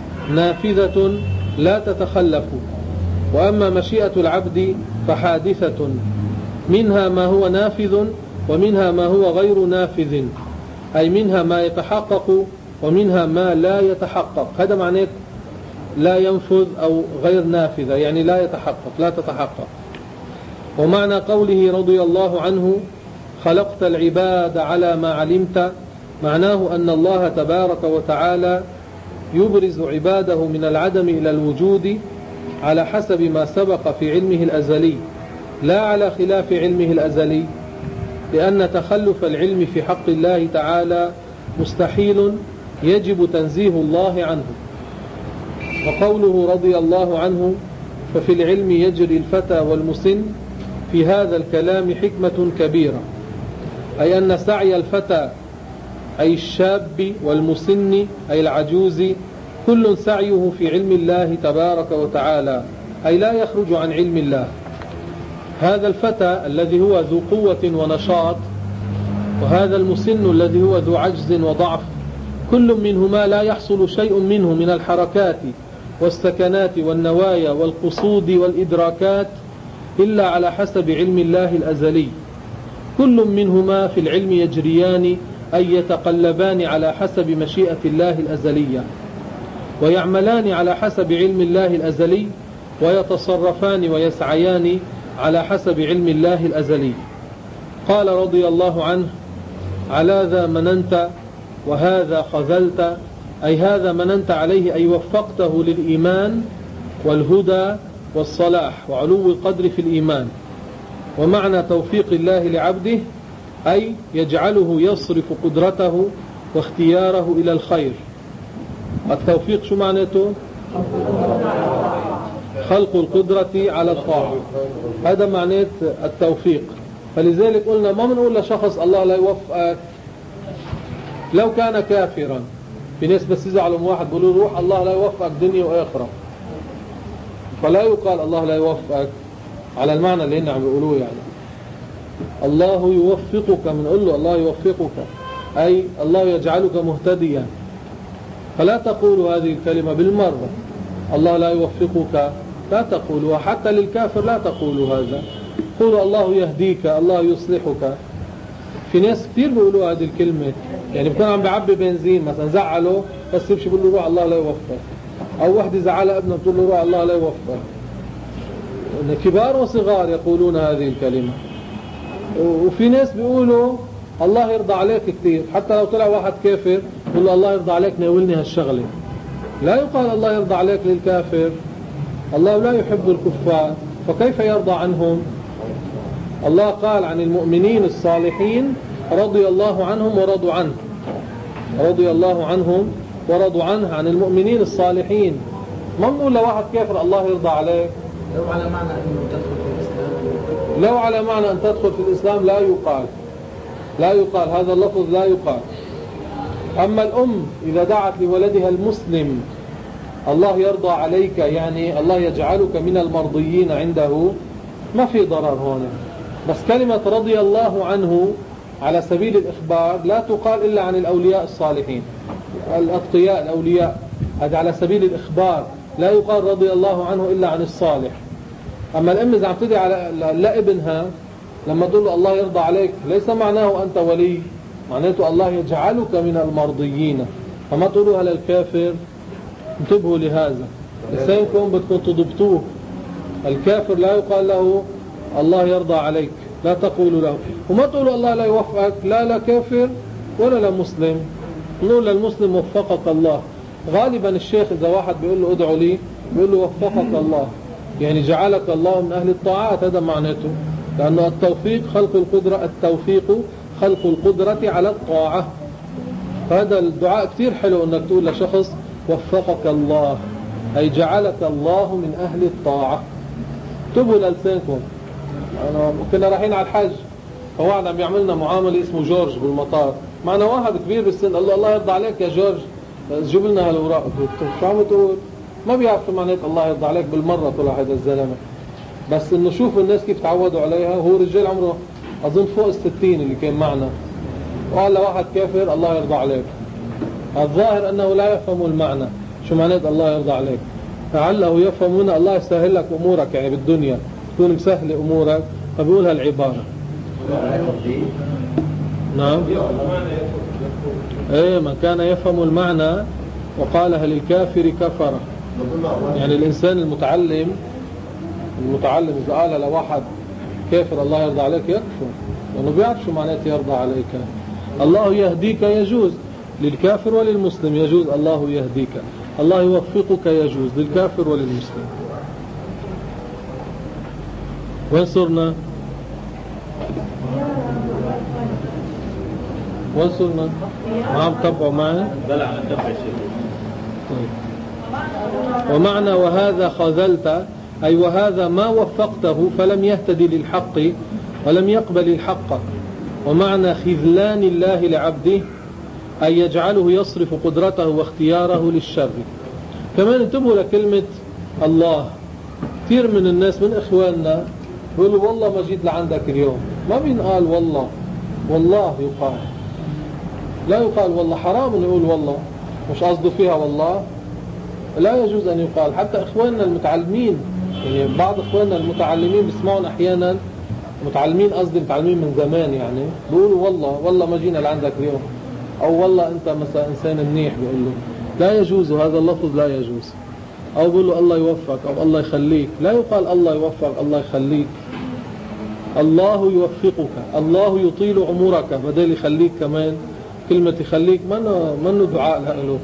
نافذة لا تتخلف. وأما مشيئة العبد فحادثة، منها ما هو نافذ ومنها ما هو غير نافذ، أي منها ما يتحقق ومنها ما لا يتحقق. هذا معناه لا ينفذ أو غير نافذة، يعني لا يتحقق، لا تتحقق. ومعنى قوله رضي الله عنه: خلقت العباد على ما علمت، معناه أن الله تبارك وتعالى يبرز عباده من العدم إلى الوجود على حسب ما سبق في علمه الأزلي، لا على خلاف علمه الأزلي، لأن تخلف العلم في حق الله تعالى مستحيل، يجب تنزيه الله عنه. وقوله رضي الله عنه: ففي العلم يجري الفتى والمسن، في هذا الكلام حكمة كبيرة، أي أن سعي الفتى أي الشاب والمسن أي العجوز كل سعيه في علم الله تبارك وتعالى، أي لا يخرج عن علم الله. هذا الفتى الذي هو ذو قوة ونشاط، وهذا المسن الذي هو ذو عجز وضعف، كل منهما لا يحصل شيء منه من الحركات والسكنات والنوايا والقصود والإدراكات إلا على حسب علم الله الأزلي. كل منهما في العلم يجريان، أي يتقلبان على حسب مشيئة الله الأزلية، ويعملان على حسب علم الله الأزلي، ويتصرفان ويسعيان على حسب علم الله الأزلي. قال رضي الله عنه: على ذا مننت وهذا خذلت، أي هذا مننت عليه أي وفقته للإيمان والهدى والصلاح وعلو القدر في الإيمان. ومعنى توفيق الله لعبده أي يجعله يصرف قدرته واختياره إلى الخير. التوفيق شو معناته؟ خلق القدرة على الطاعة، هذا معناه التوفيق. فلذلك قلنا ما بنقول لشخص الله لا يوفقك لو كان كافرا. في ناس بس يزعلوا من واحد بيقولوا روح الله لا يوفقك دنيا وآخرة، فلا يقال الله لا يوفقك على المعنى اللي هن عم بيقولوه. يعني الله يوفقك، بنقول له الله يوفقك أي الله يجعلك مهتديا. فلا تقولوا هذه الكلمة بالمرة، الله لا يوفقك لا تقولوا، حتى للكافر لا تقولوا هذا، قولوا الله يهديك الله يصلحك. في ناس كتير بيقولوا هذه الكلمة، يعني بكون عم بيعبي بنزين مثلا زعله بس يمشي بيقول له روح الله لا يوفقك، أو وحدة زعلها ابنها بتقول له روح الله لا يوفقك. كبار وصغار يقولون هذه الكلمة. وفي ناس بيقولوا الله يرضى عليك كتير، حتى لو طلع واحد كافر يقول له الله يرضى عليك ناولني هالشغلة. لا يقال الله يرضى عليك للكافر، الله لا يحب الكفار فكيف يرضى عنهم؟ الله قال عن المؤمنين الصالحين رضي الله عنهم ورضوا عنه، رضي الله عنهم ورضوا عنه عن المؤمنين الصالحين. ما نقول لواحد كافر الله يرضى عليك. لو على معنى أنه تدخل في الإسلام، لو على معنى أن تدخل في الإسلام لا يقال، لا يقال هذا اللفظ لا يقال. أما الأم إذا دعت لولدها المسلم الله يرضى عليك، يعني الله يجعلك من المرضيين عنده، ما في ضرر هون. بس كلمة رضي الله عنه على سبيل الإخبار لا تقال إلا عن الأولياء الصالحين الأتقياء الأولياء، هذا على سبيل الإخبار، لا يقال رضي الله عنه إلا عن الصالح. أما الأم إذا عم تدعي على لابنها لما تقول له الله يرضى عليك ليس معناه أنت ولي، معناته الله يجعلك من المرضيين، فما تقولوها للكافر. انتبهوا لهذا، لسانكم بدكم تضبطوه. الكافر لا يقال له الله يرضى عليك، لا تقولوا له. وما تقولوا الله لا يوفقك لا لا كافر ولا لمسلم، نقول للمسلم وفقك الله. غالبا الشيخ إذا واحد بيقول له ادعوا لي بيقول له وفقك الله، يعني جعلك الله من أهل الطاعات، هذا معناته. لأنه التوفيق خلق القدرة، التوفيق خلق القدرة على الطاعة. فهذا الدعاء كتير حلو أنك تقول لشخص وفقك الله، أي جعلك الله من أهل الطاعة. اكتبوا للسانكم. أنا كنا رايحين على الحج، فواحد عم يعملنا معاملة اسمه جورج بالمطار، معنا واحد كبير بالسن، الله الله يرضى عليك يا جورج جيب لنا هالوراق. قلت شو عم تقول؟ ما بيعرف شو معنات الله يرضى عليك بالمرة. طلع هذا الزلمة بس انه شوف الناس كيف تعودوا عليها. هو رجال عمره اظن فوق الستين اللي كان معنا، وقال لواحد كافر الله يرضى عليك. الظاهر انه لا يفهم المعنى شو معنات الله يرضى عليك، فعله يفهمون الله يسهل لك امورك، يعني بالدنيا تكون مسهلة امورك، فبيقول هالعبارة. نعم ايه، من كان يفهم المعنى وقالها للكافر كفر. يعني الانسان المتعلم المتعلم إذا قال لواحد كافر الله يرضى عليك يكفر، لأنه بيعرف شو معناته يرضى عليك. الله يهديك يجوز للكافر وللمسلم، يجوز الله يهديك. الله يوفقك يجوز للكافر وللمسلم. وين صرنا؟ وين صرنا؟ ما عم تتبعوا معي؟ بلع عم نتبع شيء. طيب. ومعنى وهذا خذلت أي وهذا ما وفقته فلم يهتدي للحق ولم يقبل الحق. ومعنى خذلان الله لعبده أي يجعله يصرف قدرته واختياره للشر. كمان انتبهوا لكلمة الله. كثير من الناس من إخواننا يقولوا والله ما جيت لعندك اليوم، ما بينقال والله، والله يقال، لا يقال والله. حرام أن يقول والله، مش قصده فيها والله، لا يجوز أن يقال. حتى إخواننا المتعلمين، يعني بعض إخواننا المتعلمين بيسمعون أحيانا، متعلمين قصدي متعلمين من زمان، يعني بيقولوا والله والله ما جينا لعندك اليوم، أو والله أنت مثلا إنسان منيح، بيقول له لا يجوز، هذا اللفظ لا يجوز. أو بيقول له الله يوفقك أو الله يخليك، لا يقال الله يوفقك الله يخليك. الله يوفقك، الله يطيل عمرك، بدل يخليك كمان كلمة يخليك منه منه دعاء له،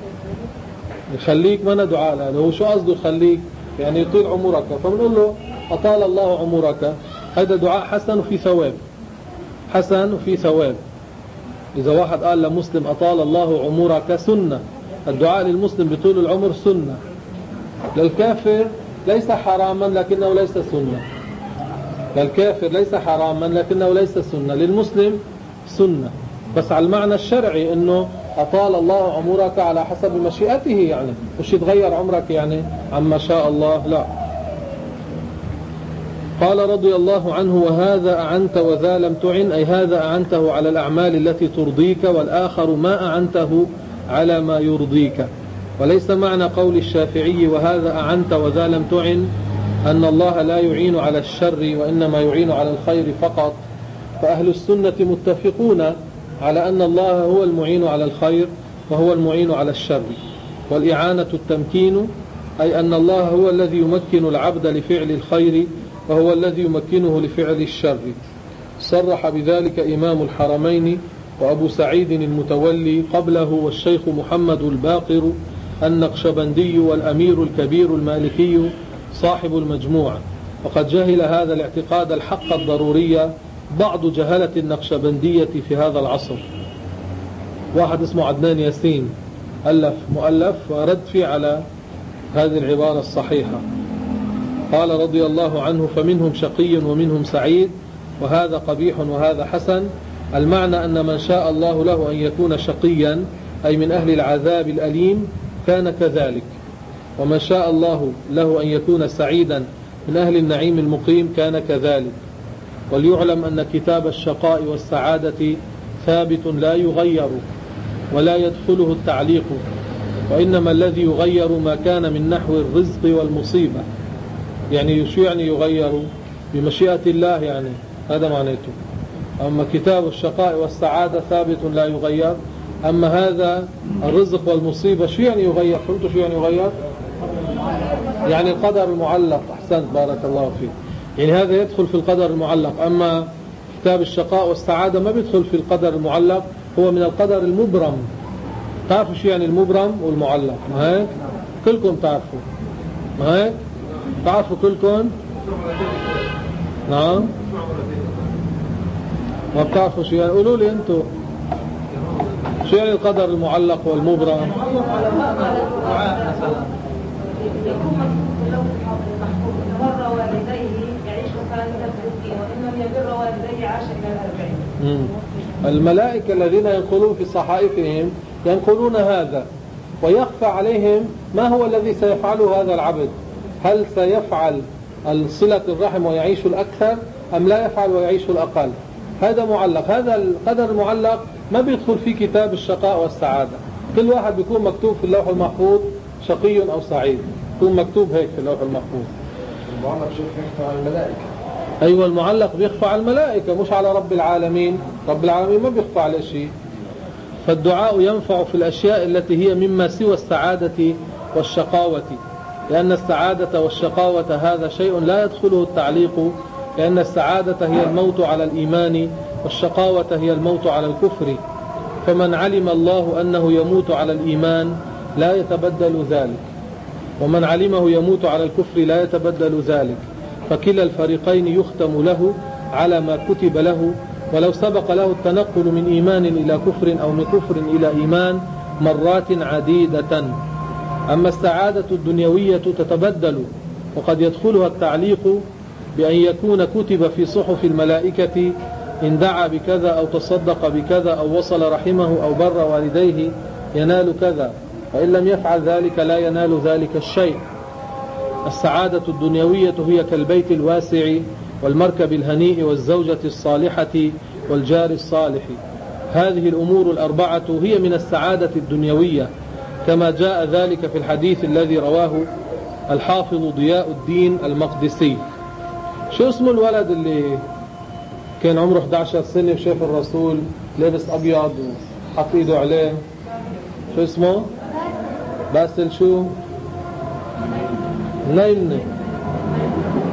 يخليك منه دعاء له. هو شو قصده يخليك؟ يعني يطيل عمرك، فبنقول له أطال الله عمرك، هذا دعاء حسن وفي ثواب، حسن وفي ثواب. إذا واحد قال لمسلم أطال الله عمرك سنة، الدعاء للمسلم بطول العمر سنة، للكافر ليس حراما لكنه ليس سنة، للكافر ليس حراما لكنه ليس سنة، للمسلم سنة، بس على المعنى الشرعي إنه أطال الله عمرك على حسب مشيئته، يعني مش يتغير عمرك يعني عما شاء الله، لا. قال رضي الله عنه: وهذا أعنت وذا لم تعن، أي هذا أعنته على الأعمال التي ترضيك، والآخر ما أعنته على ما يرضيك. وليس معنى قول الشافعي وهذا أعنت وذا لم تعن أن الله لا يعين على الشر وإنما يعين على الخير فقط، فأهل السنة متفقون على أن الله هو المعين على الخير وهو المعين على الشر. والإعانة التمكين، أي أن الله هو الذي يمكن العبد لفعل الخير وهو الذي يمكنه لفعل الشر. صرح بذلك إمام الحرمين وأبو سعيد المتولي قبله والشيخ محمد الباقر النقشبندي والأمير الكبير المالكي صاحب المجموعة. وقد جهل هذا الاعتقاد الحق الضروري بعض جهلة النقشبندية في هذا العصر. واحد اسمه عدنان ياسين ألف مؤلف ورد فيه على هذه العبارة الصحيحة. قال رضي الله عنه: فمنهم شقي ومنهم سعيد، وهذا قبيح وهذا حسن. المعنى أن من شاء الله له أن يكون شقيا أي من أهل العذاب الأليم كان كذلك، ومن شاء الله له أن يكون سعيدا من أهل النعيم المقيم كان كذلك. وليعلم أن كتاب الشقاء والسعادة ثابت لا يغير ولا يدخله التعليق، وإنما الذي يغير ما كان من نحو الرزق والمصيبة. يعني شو يعني يغير؟ بمشيئة الله، يعني هذا معناته. أما كتاب الشقاء والسعادة ثابت لا يغير. أما هذا الرزق والمصيبة شو يعني يغير؟ فهمتوا شو يعني يغير؟ يعني القدر المعلق. أحسنت، بارك الله فيك. يعني هذا يدخل في القدر المعلق. أما كتاب الشقاء والسعادة ما بيدخل في القدر المعلق، هو من القدر المبرم. تعرفوا شو يعني المبرم والمعلق؟ ما هيك؟ كلكم تعرفوا، ما هيك؟ تعرفوا كلكم؟ نعم؟ ما بتعرفوا شو يعني؟ قولوا لي أنتوا شو يعني القدر المعلق والمبرم؟ بر والديه يعيش سعادة في وإن لم يبر والديه عاش إلى الأربعين. الملائكة الذين ينقلون في صحائفهم ينقلون هذا، ويخفى عليهم ما هو الذي سيفعله هذا العبد. هل سيفعل صلة الرحم ويعيش الأكثر أم لا يفعل ويعيش الأقل؟ هذا معلق. هذا القدر المعلق ما بيدخل في كتاب الشقاء والسعادة. كل واحد بيكون مكتوب في اللوح المحفوظ شقي أو سعيد، يكون مكتوب هيك في اللوح المحفوظ. المعلق شوف يخفى على الملائكة. أيوة، المعلق بيخفى على الملائكة مش على رب العالمين. رب العالمين ما بيخفى على شيء. فالدعاء ينفع في الأشياء التي هي مما سوى السعادة والشقاوة، لأن السعادة والشقاوة هذا شيء لا يدخله التعليق، لأن السعادة هي الموت على الإيمان والشقاوة هي الموت على الكفر. فمن علم الله أنه يموت على الإيمان لا يتبدل ذلك، ومن علمه يموت على الكفر لا يتبدل ذلك، فكلا الفريقين يختم له على ما كتب له، ولو سبق له التنقل من إيمان إلى كفر أو من كفر إلى إيمان مرات عديدة. أما السعادة الدنيوية تتبدل، وقد يدخلها التعليق بأن يكون كتب في صحف الملائكة إن دعا بكذا أو تصدق بكذا أو وصل رحمه أو بر والديه ينال كذا، وإن لم يفعل ذلك لا ينال ذلك الشيء. السعادة الدنيوية هي كالبيت الواسع والمركب الهنيء والزوجة الصالحة والجار الصالح. هذه الأمور الأربعة هي من السعادة الدنيوية، كما جاء ذلك في الحديث الذي رواه الحافظ ضياء الدين المقدسي. شو اسمه الولد اللي كان عمره إحدى عشرة سنة وشاف الرسول لابس أبيض وحط إيده عليه؟ شو اسمه؟ باسل شو؟ نايمني.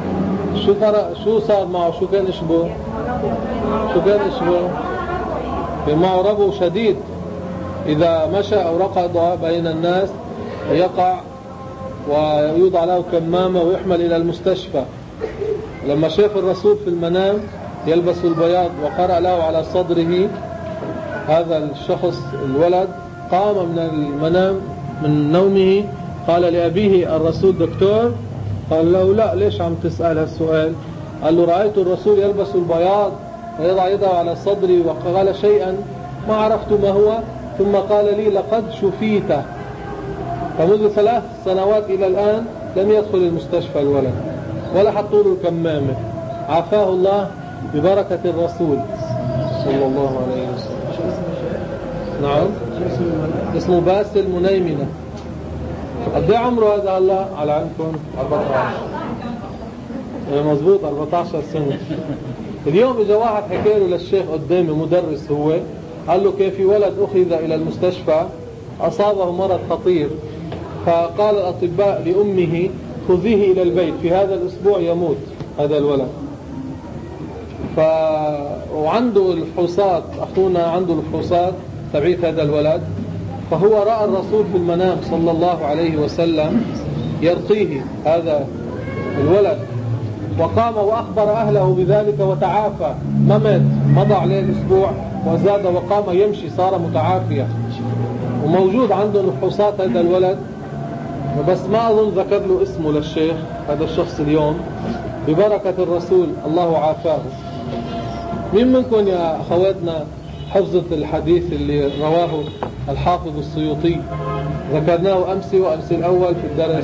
شو فرق شو صار معه؟ شو كان يشبه؟ شو كان يشبه؟ كان معه ربو شديد، إذا مشى أو رقد بين الناس يقع ويوضع له كمامة ويحمل إلى المستشفى. لما شاف الرسول في المنام يلبس البياض وقرأ له على صدره، هذا الشخص الولد قام من المنام من نومه، قال لأبيه الرسول دكتور؟ قال له لا، ليش عم تسأل هالسؤال؟ قال له رأيت الرسول يلبس البياض ويضع يده على صدري وقال شيئا ما عرفت ما هو، ثم قال لي لقد شفيت. فمنذ ثلاث سنوات إلى الآن لم يدخل المستشفى الولد ولا حطوا له الكمامة، عافاه الله ببركة الرسول صلى الله عليه وسلم. نعم، اسمه باسل منيمنة. قد ايه عمره هذا هلا على عندكم؟ أربعة عشر. مزبوط، أربعة عشر سنة. اليوم اجى واحد حكى له للشيخ قدامي، مدرس هو، قال له كان في ولد أخذ إلى المستشفى أصابه مرض خطير، فقال الأطباء لأمه خذيه إلى البيت، في هذا الأسبوع يموت هذا الولد. ف... وعنده الفحوصات، أخونا عنده الفحوصات تبعيت هذا الولد، فهو رأى الرسول في المنام صلى الله عليه وسلم يرقيه هذا الولد، وقام وأخبر أهله بذلك وتعافى، ما مات، مضى عليه الأسبوع وزاد وقام يمشي، صار متعافيا، وموجود عنده الفحوصات هذا الولد. بس ما أظن ذكر له اسمه للشيخ هذا الشخص اليوم، ببركة الرسول الله عافاه. مين منكم يا أخواتنا حفظت الحديث اللي رواه الحافظ السيوطي؟ ذكرناه أمس وأمس الأول في الدرس.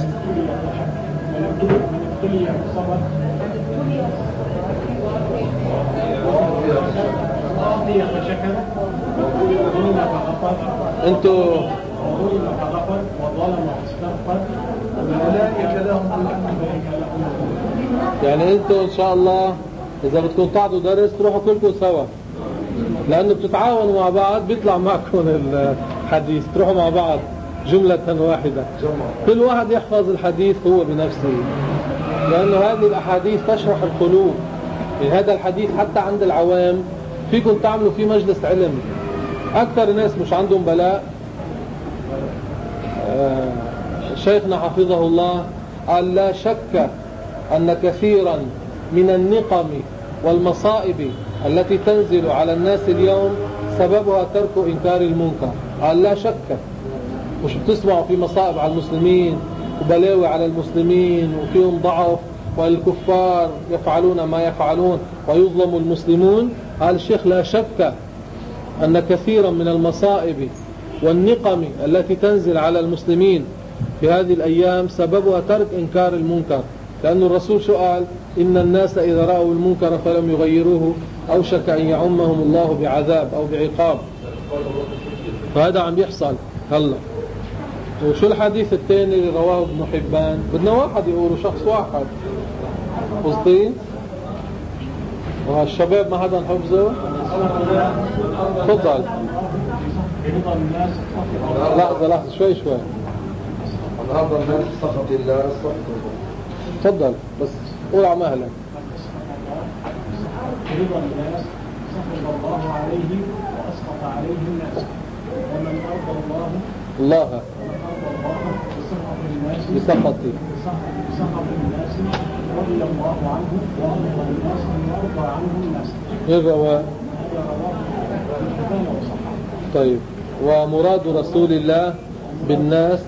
انتوا يعني انتوا ان شاء الله اذا بدكم تعطوا درس تروحوا كلكم سوا، لانه بتتعاونوا مع بعض، بيطلع معكم الحديث، تروحوا مع بعض جملة واحدة، كل واحد يحفظ الحديث هو بنفسه، لأنه هذه الأحاديث تشرح القلوب. يعني هذا الحديث حتى عند العوام فيكم تعملوا فيه مجلس علم. أكثر الناس مش عندهم بلاء. آه شيخنا حفظه الله قال لا شك أن كثيرا من النقم والمصائب التي تنزل على الناس اليوم سببها ترك إنكار المنكر. قال لا شك. مش بتسمعوا في مصائب على المسلمين وبلاوي على المسلمين وفيهم ضعف والكفار يفعلون ما يفعلون ويظلم المسلمون؟ قال الشيخ لا شك أن كثيرا من المصائب والنقم التي تنزل على المسلمين في هذه الأيام سببها ترك إنكار المنكر، لأن الرسول شو قال؟ إن الناس إذا رأوا المنكر فلم يغيروه أوشك أن يعمهم الله بعذاب أو بعقاب. فهذا عم يحصل هلا. وشو الحديث الثاني اللي رواه ابن حبان؟ بدنا واحد يقوله، شخص واحد. قصدين والشباب ما حدا حفظه؟ تفضل. لحظة لحظة شوي شوي. النهارده الناس سخط الله سخط. تفضل بس قول على مهلك. رضا الناس سخط الله عليه وأسخط عليه الناس، ومن أرضى الله الله بسخطه بسخط الناس رضي الله عنه ورضى الناس ويرضى عنه الناس. يروى. طيب، ومراد رسول الله بالناس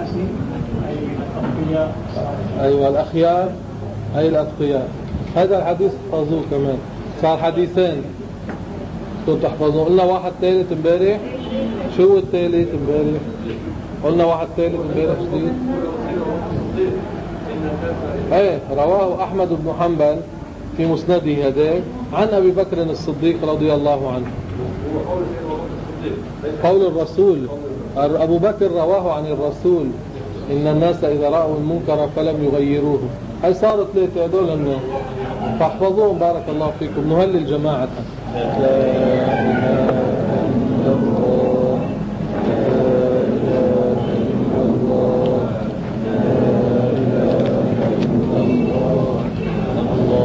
أيوة الأخيار أي الأتقياء. هذا الحديث حفظوه كمان، صار حديثين كنتوا تحفظوه. قلنا واحد ثالث امبارح. شو الثالث امبارح؟ قلنا واحد ثالث امبارح جديد. ايه رواه أحمد بن حنبل في مسنده هذاك عن أبي بكر الصديق رضي الله عنه. قول الرسول أبو بكر رواه عن الرسول إن الناس إذا رأوا المنكر فلم يغيروه. هاي صارت ثلاثة هذول الناس، فاحفظوهم بارك الله فيكم. نهلل جماعة. الله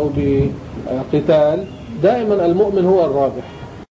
أو بقتال، دائما المؤمن هو الرابح.